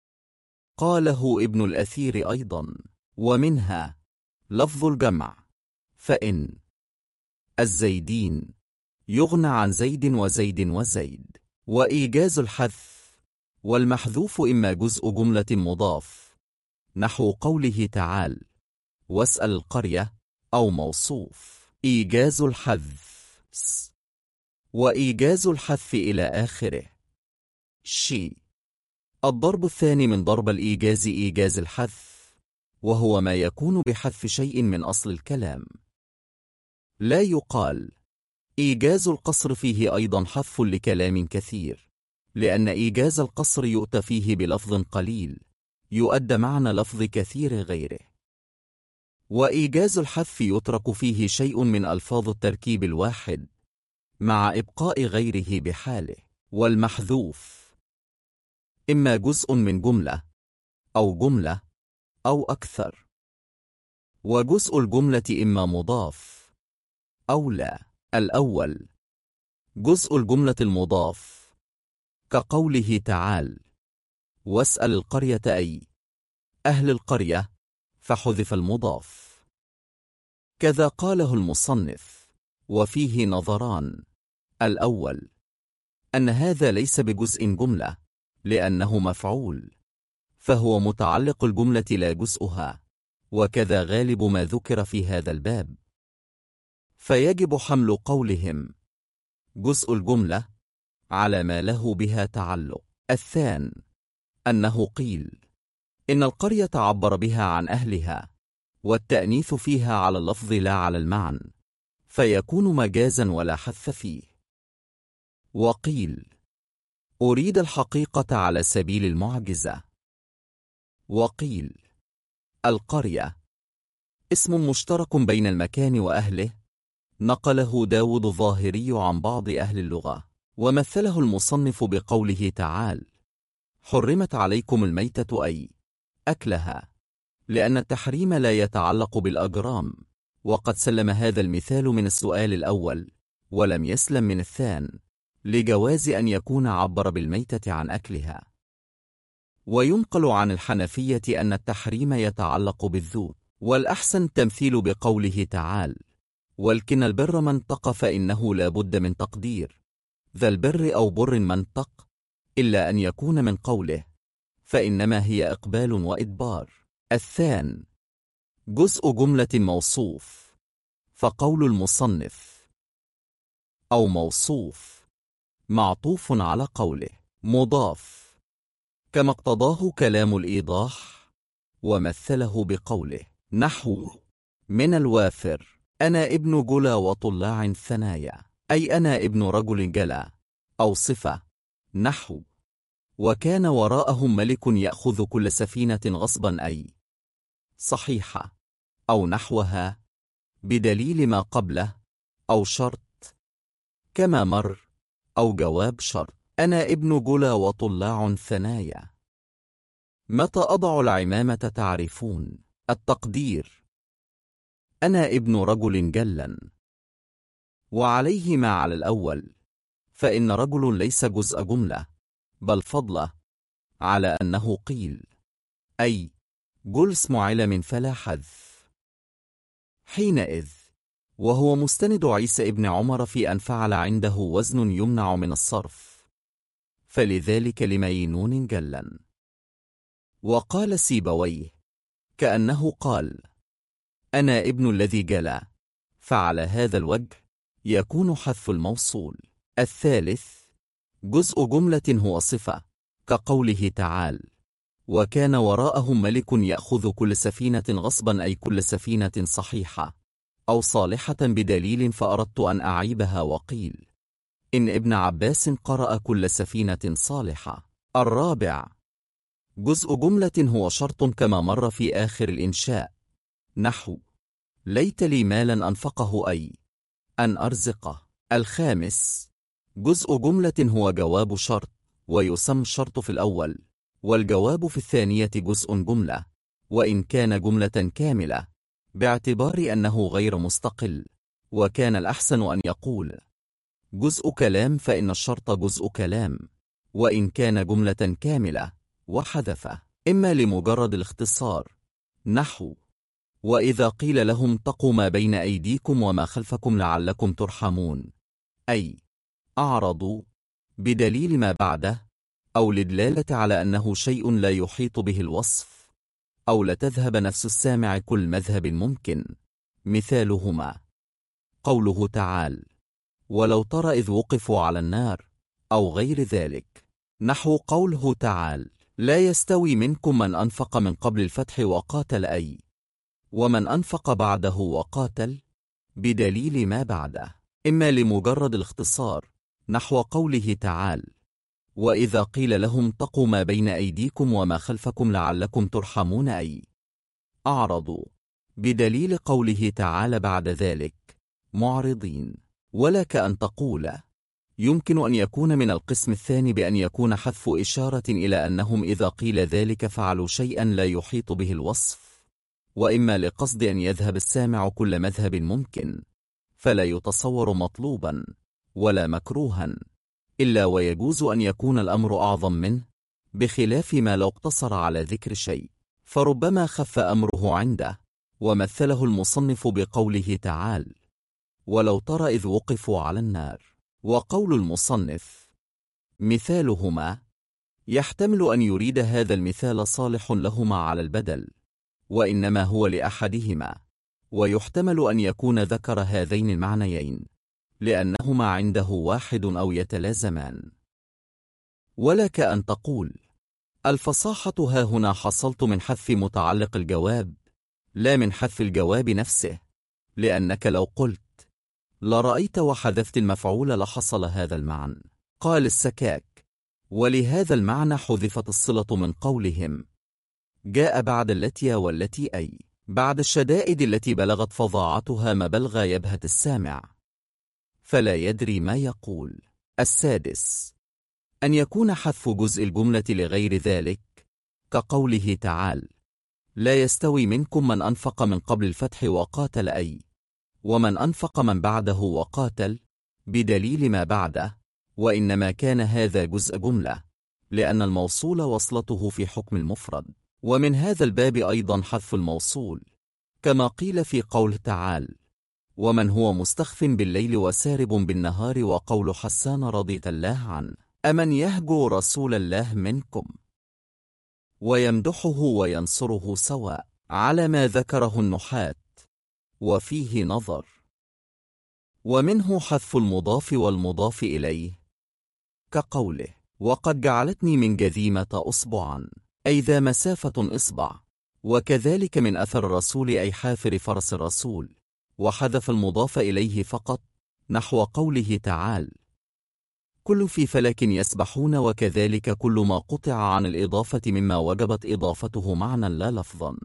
قاله ابن الأثير أيضا. ومنها لفظ الجمع، فإن الزيدين يغنى عن زيد وزيد وزيد. وإيجاز الحذف والمحذوف إما جزء جملة مضاف نحو قوله تعالى واسأل القرية، أو موصوف. إيجاز الحذف وإيجاز الحذف إلى آخره. شي الضرب الثاني من ضرب الإيجاز إيجاز الحذف، وهو ما يكون بحذف شيء من أصل الكلام. لا يقال إيجاز القصر فيه أيضا حذف لكلام كثير، لأن إيجاز القصر يؤتى فيه بلفظ قليل يؤدى معنى لفظ كثير غيره، وإيجاز الحذف يترك فيه شيء من ألفاظ التركيب الواحد مع إبقاء غيره بحاله. والمحذوف إما جزء من جملة أو أكثر، وجزء الجملة إما مضاف أو لا. الأول جزء الجملة المضاف، كقوله تعالى: واسأل القرية أي أهل القرية، فحذف المضاف. كذا قاله المصنف، وفيه نظران: الأول أن هذا ليس بجزء جملة لأنه مفعول، فهو متعلق الجملة لا جزءها، وكذا غالب ما ذكر في هذا الباب، فيجب حمل قولهم جزء الجملة على ما له بها تعلق. الثاني أنه قيل إن القرية عبر بها عن أهلها، والتأنيث فيها على اللفظ لا على المعنى، فيكون مجازا ولا حذف فيه. وقيل أريد الحقيقة على سبيل المعجزة. وقيل القرية اسم مشترك بين المكان وأهله، نقله داود الظاهري عن بعض أهل اللغة، ومثله المصنف بقوله تعالى: حرمت عليكم الميتة أي أكلها، لأن التحريم لا يتعلق بالأجرام، وقد سلم هذا المثال من السؤال الأول ولم يسلم من الثاني، لجواز أن يكون عبر بالميتة عن أكلها. وينقل عن الحنفية أن التحريم يتعلق بالذوق، والأحسن تمثيل بقوله تعالى: ولكن البر منطق، فإنه لا بد من تقدير ذا البر أو بر منطق، إلا أن يكون من قوله، فإنما هي إقبال وإدبار. الثاني جزء جملة موصوف، فقول المصنف أو موصوف معطوف على قوله مضاف، كما اقتضاه كلام الإيضاح، ومثله بقوله نحو من الوافر أنا ابن جلا وطلاع ثنايا، أي أنا ابن رجل جلا، أو صفة نحو وكان وراءهم ملك يأخذ كل سفينة غصبا، أي صحيحة أو نحوها بدليل ما قبله، أو شرط كما مر، أو جواب شرط أنا ابن جلا وطلاع ثنايا. متى أضع العمامة تعرفون؟ التقدير أنا ابن رجل جلا، وعليه ما على الأول، فإن رجل ليس جزء جملة بل فضله، على أنه قيل أي جل اسم علم فلا حذف. حينئذ وهو مستند عيسى ابن عمر في أن فعل عنده وزن يمنع من الصرف، فلذلك لمينون جلا. وقال سيبويه كأنه قال أنا ابن الذي جلا، فعلى هذا الوجه يكون حذف الموصول. الثالث جزء جملة هو صفة، كقوله تعالى وكان وراءهم ملك يأخذ كل سفينة غصبا، أي كل سفينة صحيحة أو صالحة بدليل، فأردت أن أعيبها. وقيل إن ابن عباس قرأ كل سفينة صالحة. الرابع جزء جملة هو شرط، كما مر في آخر الإنشاء نحو ليت لي مالا أنفقه، أي أن أرزقه. الخامس جزء جملة هو جواب شرط، ويسمى الشرط في الأول والجواب في الثانية جزء جملة، وإن كان جملة كاملة، باعتبار أنه غير مستقل، وكان الأحسن أن يقول جزء كلام، فإن الشرط جزء كلام، وإن كان جملة كاملة، وحذفه إما لمجرد الاختصار نحو وإذا قيل لهم اتقوا ما بين أيديكم وما خلفكم لعلكم ترحمون، أي أعرضوا بدليل ما بعده، أو لدلالة على أنه شيء لا يحيط به الوصف، أو لتذهب نفس السامع كل مذهب ممكن. مثالهما قوله تعالى ولو ترى إذ وقفوا على النار، أو غير ذلك، نحو قوله تعالى لا يستوي منكم من أنفق من قبل الفتح وقاتل ومن أنفق بعده وقاتل، بدليل ما بعده، إما لمجرد الاختصار نحو قوله تعالى: وإذا قيل لهم اتقوا ما بين أيديكم وما خلفكم لعلكم ترحمون، أعرضوا، بدليل قوله تعالى بعد ذلك: معرضين. ولك أن تقول يمكن أن يكون من القسم الثاني بأن يكون حذف إشارة إلى أنهم إذا قيل ذلك فعلوا شيئا لا يحيط به الوصف، وإما لقصد أن يذهب السامع كل مذهب ممكن، فلا يتصور مطلوبا ولا مكروها، إلا ويجوز أن يكون الأمر أعظم منه، بخلاف ما لو اقتصر على ذكر شيء فربما خف أمره عنده. ومثله المصنف بقوله تعالى: ولو ترى إذ وقفوا على النار. وقول المصنف: مثالهما، يحتمل أن يريد هذا المثال صالح لهما على البدل، وإنما هو لأحدهما، ويحتمل أن يكون ذكر هذين المعنيين لأنهما عنده واحد أو يتلازمان. ولك أن تقول: الفصاحة هاهنا حصلت من حذف متعلق الجواب لا من حذف الجواب نفسه، لأنك لو قلت لرأيت وحذفت المفعول لحصل هذا المعنى. قال السكاك: ولهذا المعنى حذفت الصلة من قولهم جاء بعد التي والتي، بعد الشدائد التي بلغت فظاعتها مبلغ يبهة السامع، فلا يدري ما يقول. السادس، أن يكون حذف جزء الجملة لغير ذلك، كقوله تعالى: لا يستوي منكم من أنفق من قبل الفتح وقاتل ومن أنفق من بعده وقاتل، بدليل ما بعده، وإنما كان هذا جزء جملة، لأن الموصول وصلته في حكم المفرد. ومن هذا الباب أيضا حذف الموصول، كما قيل في قول تعالى: ومن هو مستخف بالليل وسارب بالنهار، وقول حسان رضي الله عنه: أمن يهجو رسول الله منكم، ويمدحه وينصره سواء، على ما ذكره النحاة، وفيه نظر. ومنه حذف المضاف والمضاف إليه، كقوله: وقد جعلتني من جذيمة أصبعا، أي ذا مسافة إصبع. وكذلك من أثر الرسول أي حافر فرس الرسول، وحذف المضاف إليه فقط، نحو قوله تعالى: كل في فلك يسبحون. وكذلك كل ما قطع عن الإضافة مما وجبت إضافته معنى لا لفظا.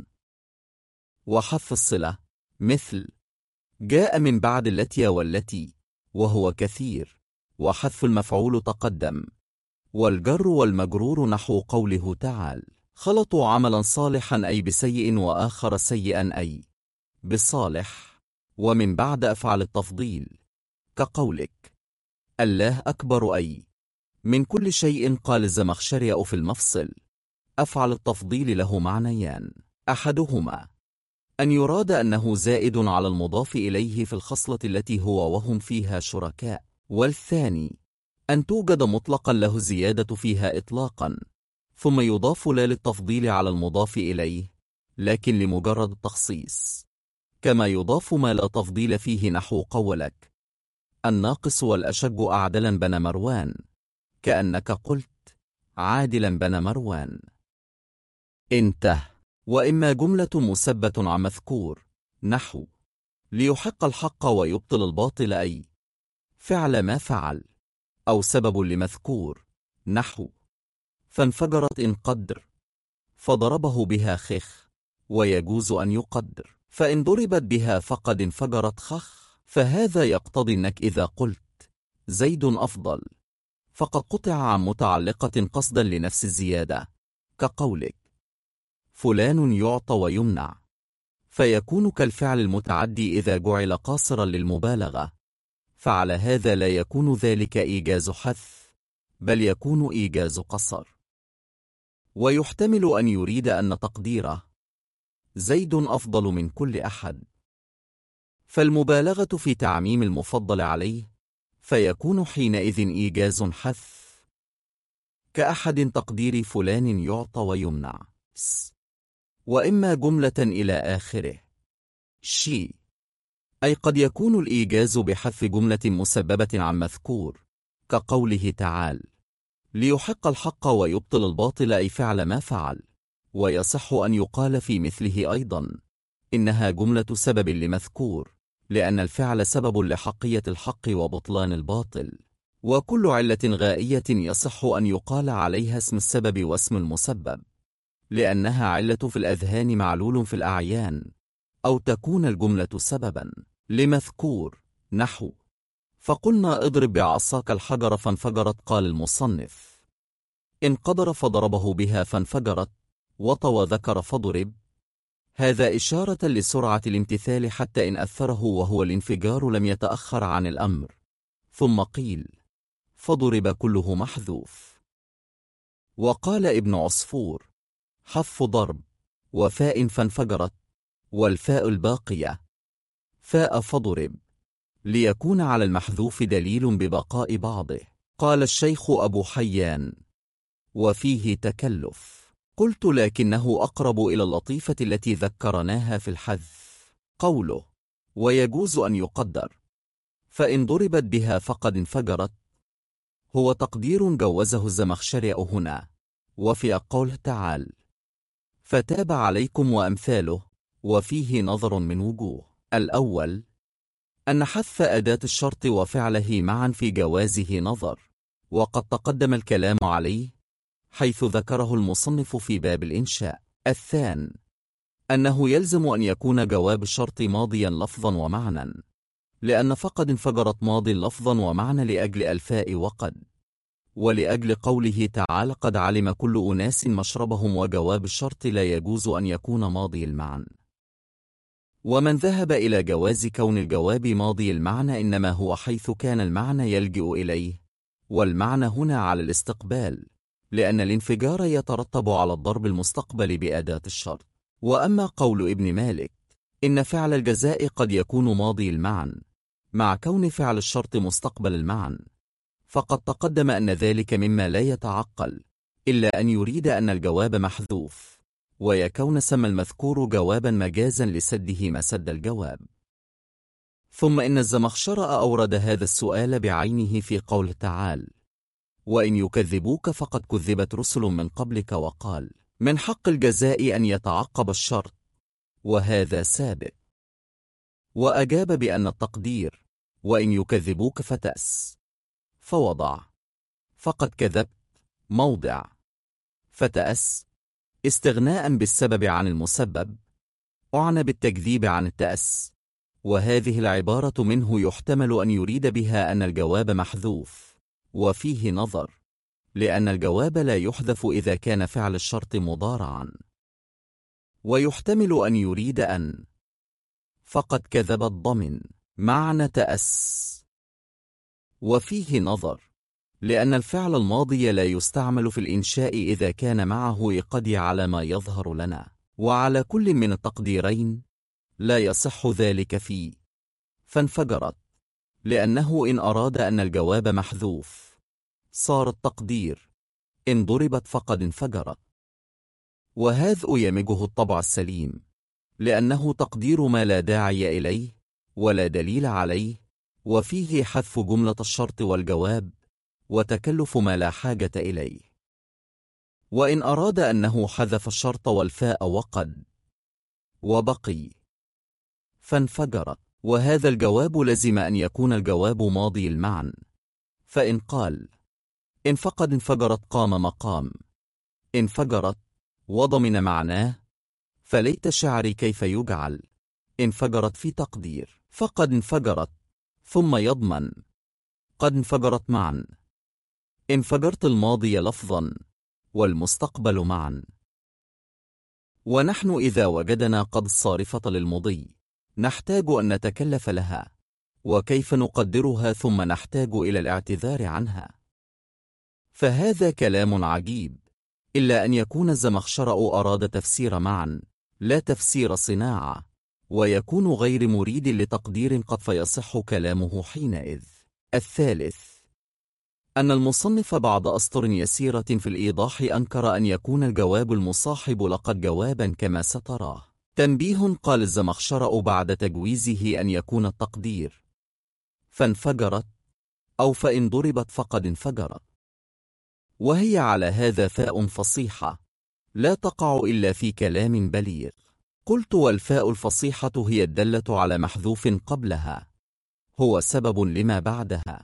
وحذف الصلة، مثل جاء من بعد التي والتي، وهو كثير. وحذف المفعول تقدم. والجر والمجرور نحو قوله تعالى: خلطوا عملا صالحا أي بسيء وآخر سيئا أي بصالح. ومن بعد أفعل التفضيل، كقولك الله أكبر أي من كل شيء. قال الزمخشري في المفصل: أفعل التفضيل له معنيان: أحدهما أن يراد أنه زائد على المضاف إليه في الخصلة التي هو وهم فيها شركاء، والثاني أن توجد مطلقا له زيادة فيها إطلاقا، ثم يضاف لا للتفضيل على المضاف إليه لكن لمجرد التخصيص، كما يضاف ما لا تفضيل فيه، نحو قولك الناقص والأشج أعدلا بن مروان، كأنك قلت عادلا بن مروان. انتهى. وإما جملة مثبة عن مذكور، نحو ليحق الحق ويبطل الباطل أي فعل ما فعل، أو سبب لمذكور، نحو فانفجرت إن قدر فضربه بها خخ، ويجوز أن يقدر فإن ضربت بها فقد انفجرت خخ. فهذا يقتضي أنك إذا قلت زيد أفضل فقد قطع عن متعلقة قصدا لنفس الزيادة، كقولك فلان يعطى ويمنع، فيكون كالفعل المتعدي إذا جعل قاصرا للمبالغة، فعلى هذا لا يكون ذلك إيجاز حذف، بل يكون إيجاز قصر. ويحتمل أن يريد أن تقديره زيد أفضل من كل أحد، فالمبالغة في تعميم المفضل عليه، فيكون حينئذ إيجاز حذف، كأحد تقدير فلان يعطى ويمنع. وإما جملة إلى آخره شي، أي قد يكون الإيجاز بحذف جملة مسببة عن مذكور، كقوله تعالى ليحق الحق ويبطل الباطل، أي فعل ما فعل. ويصح أن يقال في مثله أيضا إنها جملة سبب لمذكور، لأن الفعل سبب لحقية الحق وبطلان الباطل. وكل علة غائية يصح أن يقال عليها اسم السبب واسم المسبب، لأنها علة في الأذهان معلول في الأعيان، أو تكون الجملة سببا لمذكور. نحو فقلنا اضرب بعصاك الحجر فانفجرت، قال المصنف انقدر فضربه بها فانفجرت، وطوى ذكر فضرب. هذا إشارة لسرعة الامتثال حتى إن أثره وهو الانفجار لم يتأخر عن الأمر. ثم قيل فضرب كله محذوف. وقال ابن عصفور حذف ضرب وفاء فانفجرت، والفاء الباقية فاء فضرب، ليكون على المحذوف دليل ببقاء بعضه. قال الشيخ أبو حيان وفيه تكلف. قلت لكنه أقرب إلى اللطيفة التي ذكرناها في الحذف. قوله ويجوز أن يقدر فإن ضربت بها فقد انفجرت، هو تقدير جوزه الزمخشري هنا. وفي قوله تعالى فتاب عليكم وأمثاله، وفيه نظر من وجوه. الأول أن حذف أداة الشرط وفعله معا في جوازه نظر، وقد تقدم الكلام عليه حيث ذكره المصنف في باب الإنشاء. الثاني أنه يلزم أن يكون جواب الشرط ماضيا لفظا ومعنى، لأن فقد انفجرت ماضي لفظا ومعنى لأجل الفاء وقد، ولأجل قوله تعالى قد علم كل أناس مشربهم، وجواب الشرط لا يجوز أن يكون ماضي المعنى. ومن ذهب إلى جواز كون الجواب ماضي المعنى إنما هو حيث كان المعنى يلجئ إليه، والمعنى هنا على الاستقبال، لأن الانفجار يترتب على الضرب المستقبل بأداة الشرط. وأما قول ابن مالك إن فعل الجزاء قد يكون ماضي المعنى مع كون فعل الشرط مستقبل المعنى، فقد تقدم أن ذلك مما لا يتعقل إلا أن يريد أن الجواب محذوف، ويكون سمى المذكور جوابا مجازا لسده مسد الجواب. ثم إن الزمخشري أورد هذا السؤال بعينه في قول تعالى وإن يكذبوك فقد كذبت رسل من قبلك، وقال من حق الجزاء أن يتعقب الشرط، وهذا سابق. وأجاب بأن التقدير وإن يكذبوك فتأس، فوضع فقد كذبت موضع فتأس استغناء بالسبب عن المسبب، أعنى بالتكذيب عن التأس. وهذه العبارة منه يحتمل أن يريد بها أن الجواب محذوف، وفيه نظر، لأن الجواب لا يحذف إذا كان فعل الشرط مضارعا. ويحتمل أن يريد أن فقد كذب الضمن معنى تأس، وفيه نظر، لأن الفعل الماضي لا يستعمل في الإنشاء إذا كان معه قد على ما يظهر لنا، وعلى كل من التقديرين لا يصح ذلك فيه. فانفجرت لأنه إن أراد أن الجواب محذوف صار التقدير إن ضربت فقد انفجرت. وهذا يمجه الطبع السليم، لأنه تقدير ما لا داعي إليه ولا دليل عليه، وفيه حذف جملة الشرط والجواب وتكلف ما لا حاجة إليه. وإن أراد أنه حذف الشرط والفاء وقد وبقي فانفجرت، وهذا الجواب لزم أن يكون الجواب ماضي المعنى. فإن قال إن فقد انفجرت قام مقام انفجرت وضمن معناه، فليت شعري كيف يجعل انفجرت في تقدير فقد انفجرت ثم يضمن قد انفجرت معا. انفجرت الماضي لفظا والمستقبل معا. ونحن إذا وجدنا قد الصارفة للمضي نحتاج أن نتكلف لها، وكيف نقدرها ثم نحتاج إلى الاعتذار عنها. فهذا كلام عجيب، إلا أن يكون الزمخشري أراد تفسير معا لا تفسير صناعة، ويكون غير مريد لتقدير قد فيصح كلامه حينئذ. الثالث أن المصنف بعد أسطر يسيرة في الإيضاح أنكر أن يكون الجواب المصاحب لقد جوابا كما ستراه. تنبيه: قال الزمخشري بعد تجويزه أن يكون التقدير فانفجرت أو فإن ضربت فقد انفجرت، وهي على هذا فاء فصيحة لا تقع إلا في كلام بليغ. قلت: والفاء الفصيحة هي الدالة على محذوف قبلها، هو سبب لما بعدها.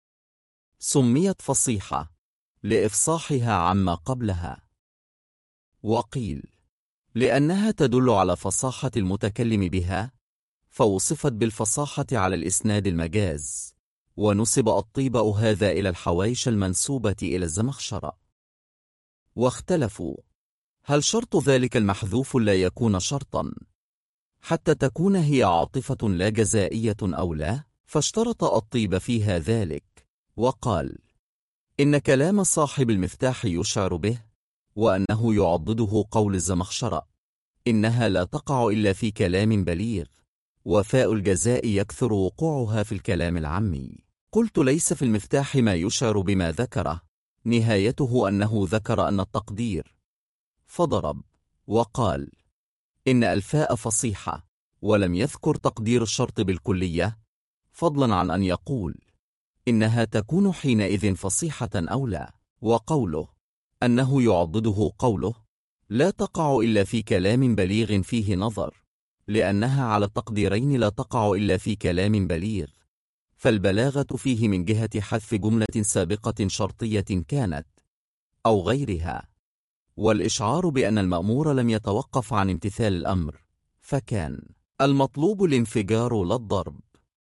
سميت فصيحة لإفصاحها عما قبلها. وقيل: لأنها تدل على فصاحة المتكلم بها، فوصفت بالفصاحة على الإسناد المجاز، ونسب الطيبأ هذا إلى الحوايش المنسوبة إلى الزمخشرة. واختلفوا: هل شرط ذلك المحذوف لا يكون شرطا حتى تكون هي عاطفة لا جزائية أو لا؟ فاشترط الطيب فيها ذلك، وقال: إن كلام صاحب المفتاح يشعر به، وأنه يعضده قول الزمخشرة: إنها لا تقع إلا في كلام بليغ، وفاء الجزاء يكثر وقوعها في الكلام العامي. قلت: ليس في المفتاح ما يشعر بما ذكره، نهايته أنه ذكر أن التقدير، فضرب وقال: إن الفاء فصيحة، ولم يذكر تقدير الشرط بالكلية، فضلا عن أن يقول إنها تكون حينئذ فصيحة أو لا. وقوله أنه يعضده قوله لا تقع إلا في كلام بليغ فيه نظر، لأنها على التقديرين لا تقع إلا في كلام بليغ، فالبلاغة فيه من جهة حذف جملة سابقة شرطية كانت أو غيرها، والإشعار بأن المأمور لم يتوقف عن امتثال الأمر، فكان المطلوب الانفجار لا الضرب.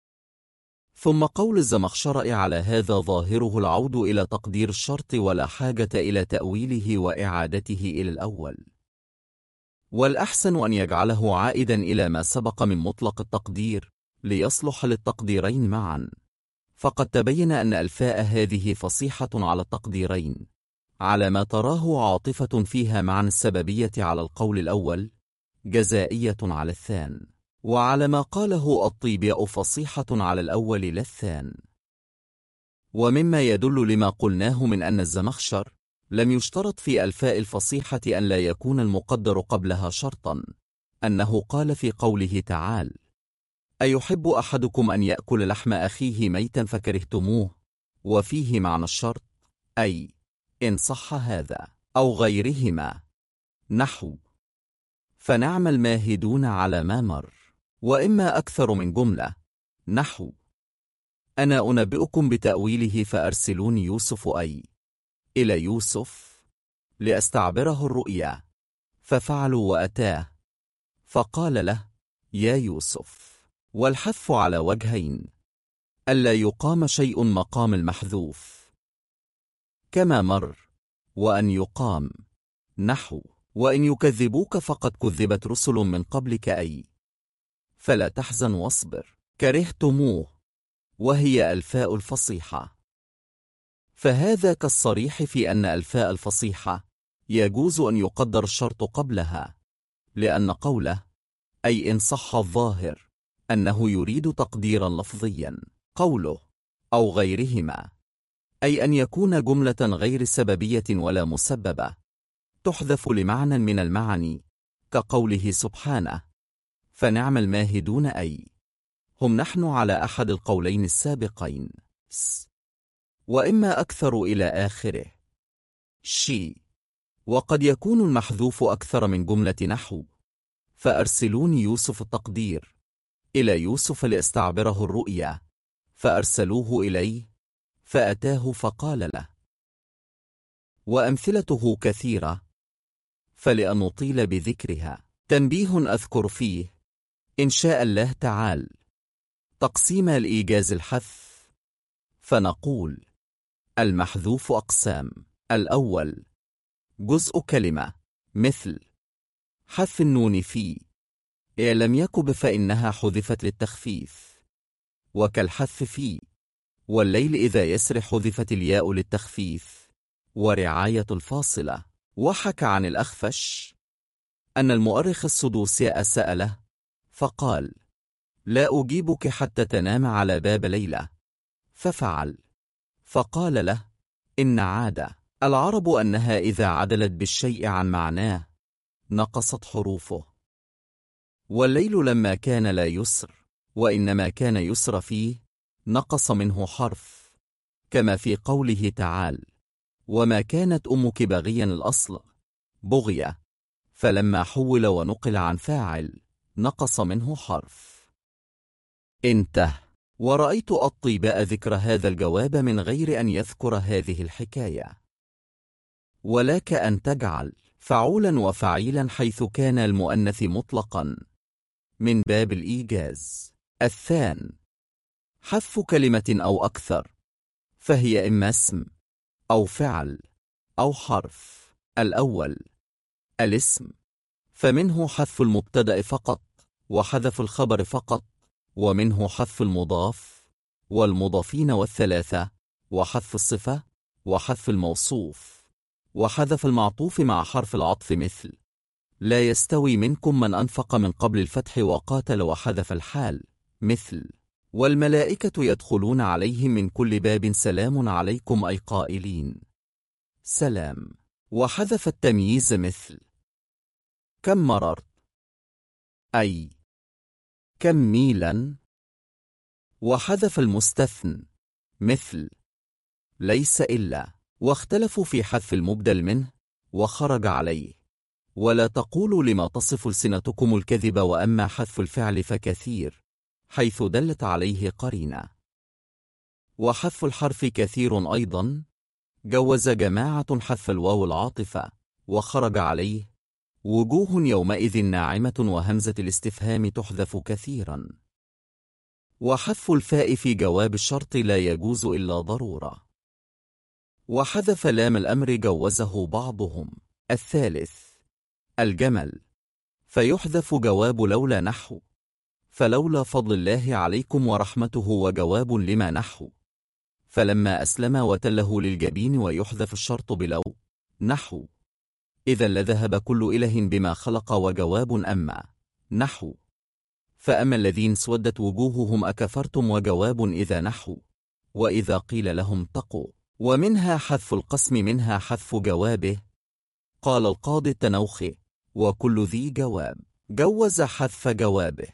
ثم قول الزمخشرة على هذا ظاهره العود إلى تقدير الشرط ولا حاجة إلى تأويله وإعادته إلى الأول، والأحسن أن يجعله عائدا إلى ما سبق من مطلق التقدير ليصلح للتقديرين معا، فقد تبين أن الفاء هذه فصيحة على التقديرين، على ما تراه عاطفة فيها معنى السببية على القول الأول، جزائية على الثان، وعلى ما قاله الطيباء فصيحة على الأول لا الثان. ومما يدل لما قلناه من أن الزمخشر لم يشترط في الفاء الفصيحة أن لا يكون المقدر قبلها شرطا، أنه قال في قوله تعالى: أيحب أحدكم أن يأكل لحم أخيه ميتا فكرهتموه، وفيه معنى الشرط، أي إن صح هذا أو غيرهما، نحو فنعم الماهدون على ما مر، وإما أكثر من جملة، نحو أنا أنبئكم بتأويله فأرسلوني يوسف، أي إلى يوسف لأستعبره الرؤيا، ففعلوا وأتاه فقال له يا يوسف. والحذف على وجهين: ألا يقام شيء مقام المحذوف كما مر، وأن يقام، نحو وإن يكذبوك فقد كذبت رسل من قبلك، أي فلا تحزن واصبر، كرهتموه، وهي الفاء الفصيحة. فهذا كالصريح في أن الفاء الفصيحة يجوز أن يقدر الشرط قبلها، لأن قوله أي إن صح الظاهر أنه يريد تقديرا لفظيا. قوله أو غيرهما أي أن يكون جملة غير سببية ولا مسببة، تحذف لمعنى من المعاني، كقوله سبحانه فنعم الماهدون، أي هم نحن على أحد القولين السابقين، وإما أكثر إلى آخره. وقد يكون المحذوف أكثر من جملة، نحو فأرسلوني يوسف التقدير إلى يوسف لأستعبره الرؤيا، فأرسلوه إليه فأتاه فقال له. وأمثلته كثيرة، فلأن نطيل بذكرها تنبيه أذكر فيه إن شاء الله تعالى تقسيم الإيجاز الحذف، فنقول المحذوف أقسام: الأول جزء كلمة، مثل حذف النون في إن لم يكب فإنها حذفت للتخفيف، وكالحذف في والليل إذا يسر حذفت الياء للتخفيف، ورعاية الفاصلة. وحكى عن الأخفش أن المؤرخ السدوسي سأله فقال لا أجيبك حتى تنام على باب ليلى، ففعل، فقال له إن عادة العرب أنها إذا عدلت بالشيء عن معناه نقصت حروفه، والليل لما كان لا يسر وإنما كان يسر فيه نقص منه حرف، كما في قوله تعالى وما كانت أمك بغيا الأصل بغية، فلما حول ونقل عن فاعل نقص منه حرف. انتهى. ورأيت الطيباء ذكر هذا الجواب من غير أن يذكر هذه الحكاية. ولك أن تجعل فعولا وفعيلا حيث كان المؤنث مطلقا من باب الإيجاز. الثان حذف كلمة أو أكثر، فهي إما اسم أو فعل أو حرف. الأول الاسم، فمنه حذف المبتدأ فقط وحذف الخبر فقط، ومنه حذف المضاف والمضافين والثلاثة، وحذف الصفة، وحذف الموصوف، وحذف المعطوف مع حرف العطف مثل لا يستوي منكم من أنفق من قبل الفتح وقاتل، وحذف الحال مثل والملائكة يدخلون عليهم من كل باب سلام عليكم أي قائلين سلام، وحذف التمييز مثل كم مررت أي كم ميلا، وحذف المستثنى مثل ليس إلا. واختلفوا في حذف المبدل منه وخرج عليه ولا تقولوا لما تصف ألسنتكم الكذب، وأما حذف الفعل فكثير حيث دلت عليه قرينة. وحذف الحرف كثير أيضا، جوز جماعة حذف الواو العاطفة وخرج عليه وجوه يومئذ ناعمة، وهمزة الاستفهام تحذف كثيرا. وحذف الفاء في جواب الشرط لا يجوز إلا ضرورة. وحذف لام الأمر جوزه بعضهم. الثالث الجمل، فيحذف جواب لولا نحو فلولا فضل الله عليكم ورحمته، وجواب لما نحو فلما أسلم وتله للجبين، ويحذف الشرط بلو نحو إذا لذهب كل إله بما خلق، وجواب أما نحو فأما الذين سودت وجوههم أكفرتم، وجواب إذا نحو وإذا قيل لهم تقوا. ومنها حذف القسم، منها حذف جوابه. قال القاضي التنوخي وكل ذي جواب جوز حذف جوابه.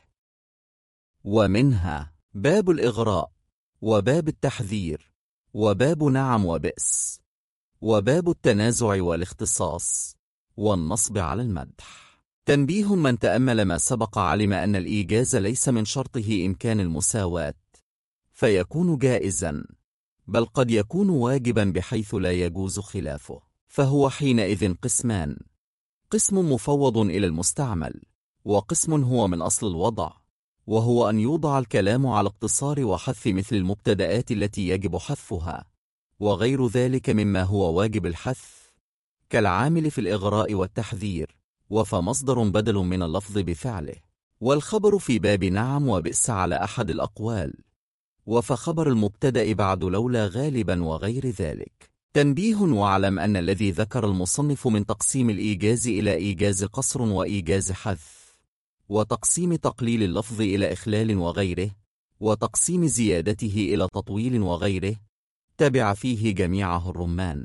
ومنها باب الإغراء، وباب التحذير، وباب نعم وبئس، وباب التنازع والاختصاص، والنصب على المدح. تنبيه: من تأمل ما سبق علم أن الإيجاز ليس من شرطه إمكان المساواة فيكون جائزا، بل قد يكون واجبا بحيث لا يجوز خلافه، فهو حينئذ قسمان: قسم مفوض إلى المستعمل، وقسم هو من أصل الوضع، وهو أن يوضع الكلام على اقتصار وحذف مثل المبتدآت التي يجب حذفها، وغير ذلك مما هو واجب الحذف كالعامل في الإغراء والتحذير، وفمصدر بدل من اللفظ بفعله. والخبر في باب نعم وبئس على أحد الأقوال، وفخبر المبتدأ بعد لولا غالبا وغير ذلك. تنبيه: واعلم أن الذي ذكر المصنف من تقسيم الإيجاز إلى إيجاز قصر وإيجاز حذف، وتقسيم تقليل اللفظ إلى إخلال وغيره، وتقسيم زيادته إلى تطويل وغيره، تبع فيه جميعه الرمان.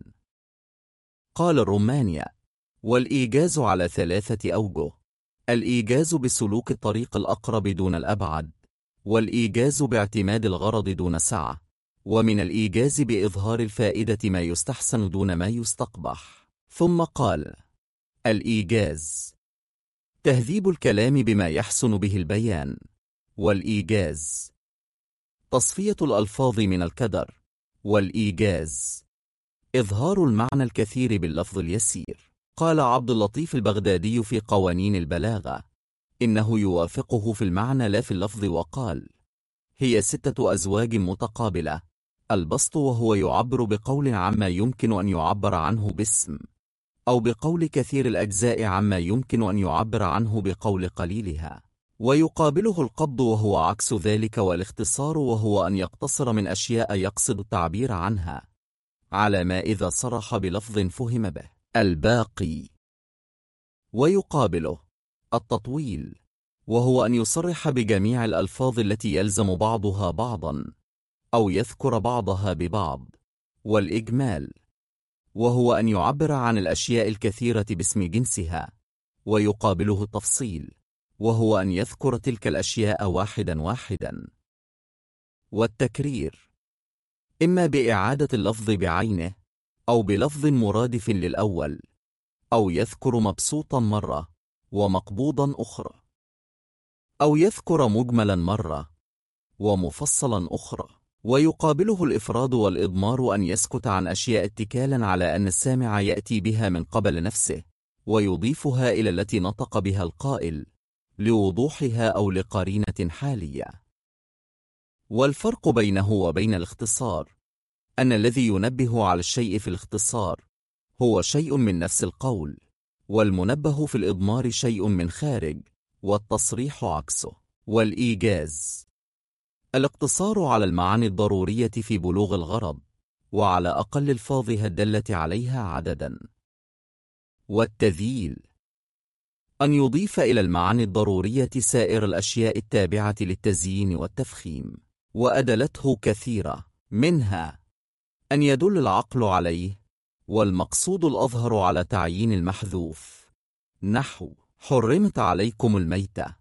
قال الرماني: والإيجاز على 3 أوجه: الإيجاز بسلوك الطريق الأقرب دون الأبعد، والإيجاز باعتماد الغرض دون سعة، ومن الإيجاز بإظهار الفائدة ما يستحسن دون ما يستقبح. ثم قال: الإيجاز تهذيب الكلام بما يحسن به البيان، والإيجاز تصفية الألفاظ من الكدر، والإيجاز إظهار المعنى الكثير باللفظ اليسير. قال عبد اللطيف البغدادي في قوانين البلاغة: إنه يوافقه في المعنى لا في اللفظ، وقال: هي 6 أزواج متقابلة: البسط، وهو يعبر بقول عما يمكن أن يعبر عنه باسم، أو بقول كثير الأجزاء عما يمكن أن يعبر عنه بقول قليلها، ويقابله القبض وهو عكس ذلك، والاختصار وهو أن يقتصر من أشياء يقصد التعبير عنها على ما إذا صرح بلفظ فهم به الباقي، ويقابله التطويل وهو أن يصرح بجميع الألفاظ التي يلزم بعضها بعضا أو يذكر بعضها ببعض، والإجمال وهو أن يعبر عن الأشياء الكثيرة باسم جنسها، ويقابله التفصيل وهو أن يذكر تلك الأشياء واحدا واحدا. والتكرير إما بإعادة اللفظ بعينه أو بلفظ مرادف للأول، أو يذكر مبسوطا مرة ومقبوضا أخرى، أو يذكر مجملا مرة ومفصلا أخرى. ويقابله الإفراد والإضمار أن يسكت عن أشياء اتكالا على أن السامع يأتي بها من قبل نفسه ويضيفها إلى التي نطق بها القائل لوضوحها أو لقرينة حالية. والفرق بينه وبين الاختصار أن الذي ينبه على الشيء في الاختصار هو شيء من نفس القول، والمنبه في الإضمار شيء من خارج، والتصريح عكسه. والإيجاز: الاقتصار على المعاني الضرورية في بلوغ الغرض، وعلى أقل الفاظها الدالة عليها عددا. والتذييل: أن يضيف إلى المعاني الضرورية سائر الأشياء التابعة للتزيين والتفخيم. وأدلته كثيرة، منها أن يدل العقل عليه، والمقصود الأظهر على تعيين المحذوف، نحو حرمت عليكم الميتة،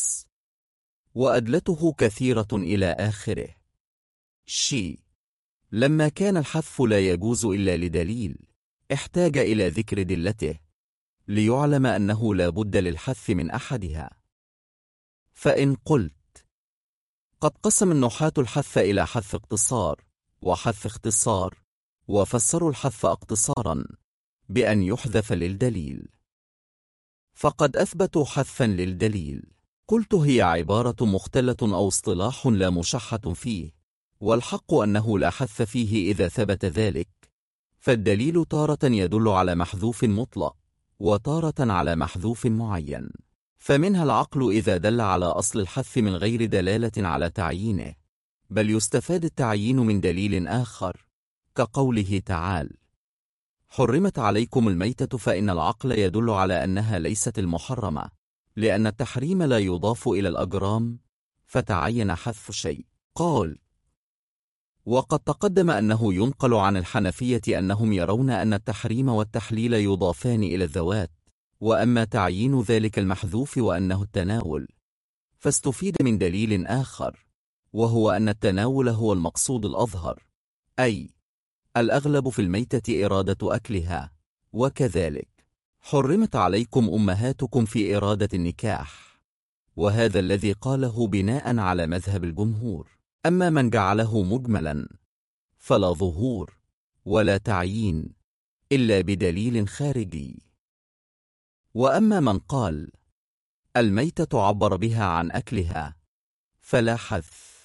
وأدلته كثيرة إلى آخره. لما كان الحذف لا يجوز إلا لدليل، احتاج إلى ذكر دلته ليعلم أنه لا بد للحذف من أحدها. فإن قلت قد قسم النحاة الحذف إلى حذف اقتصار وحذف اختصار، وفسروا الحذف اقتصارا بأن يحذف للدليل، فقد أثبتوا حذفا للدليل. قلت هي عبارة مختلة أو اصطلاح لا مشحة فيه، والحق أنه لا حذف فيه إذا ثبت ذلك، فالدليل تارة يدل على محذوف مطلق وتارة على محذوف معين، فمنها العقل إذا دل على أصل الحذف من غير دلالة على تعيينه، بل يستفاد التعيين من دليل آخر، كقوله تعالى حرمت عليكم الميتة، فإن العقل يدل على أنها ليست المحرمة، لأن التحريم لا يضاف إلى الأجرام، فتعين حذف شيء. قال: وقد تقدم أنه ينقل عن الحنفية أنهم يرون أن التحريم والتحليل يضافان إلى الذوات، وأما تعيين ذلك المحذوف وأنه التناول، فاستفيد من دليل آخر، وهو أن التناول هو المقصود الأظهر، أي الأغلب في الميتة إرادة أكلها، وكذلك حرمت عليكم أمهاتكم في إرادة النكاح، وهذا الذي قاله بناء على مذهب الجمهور. أما من جعله مجملا فلا ظهور ولا تعيين إلا بدليل خارجي. وأما من قال الميتة عبر بها عن أكلها فلا حذف،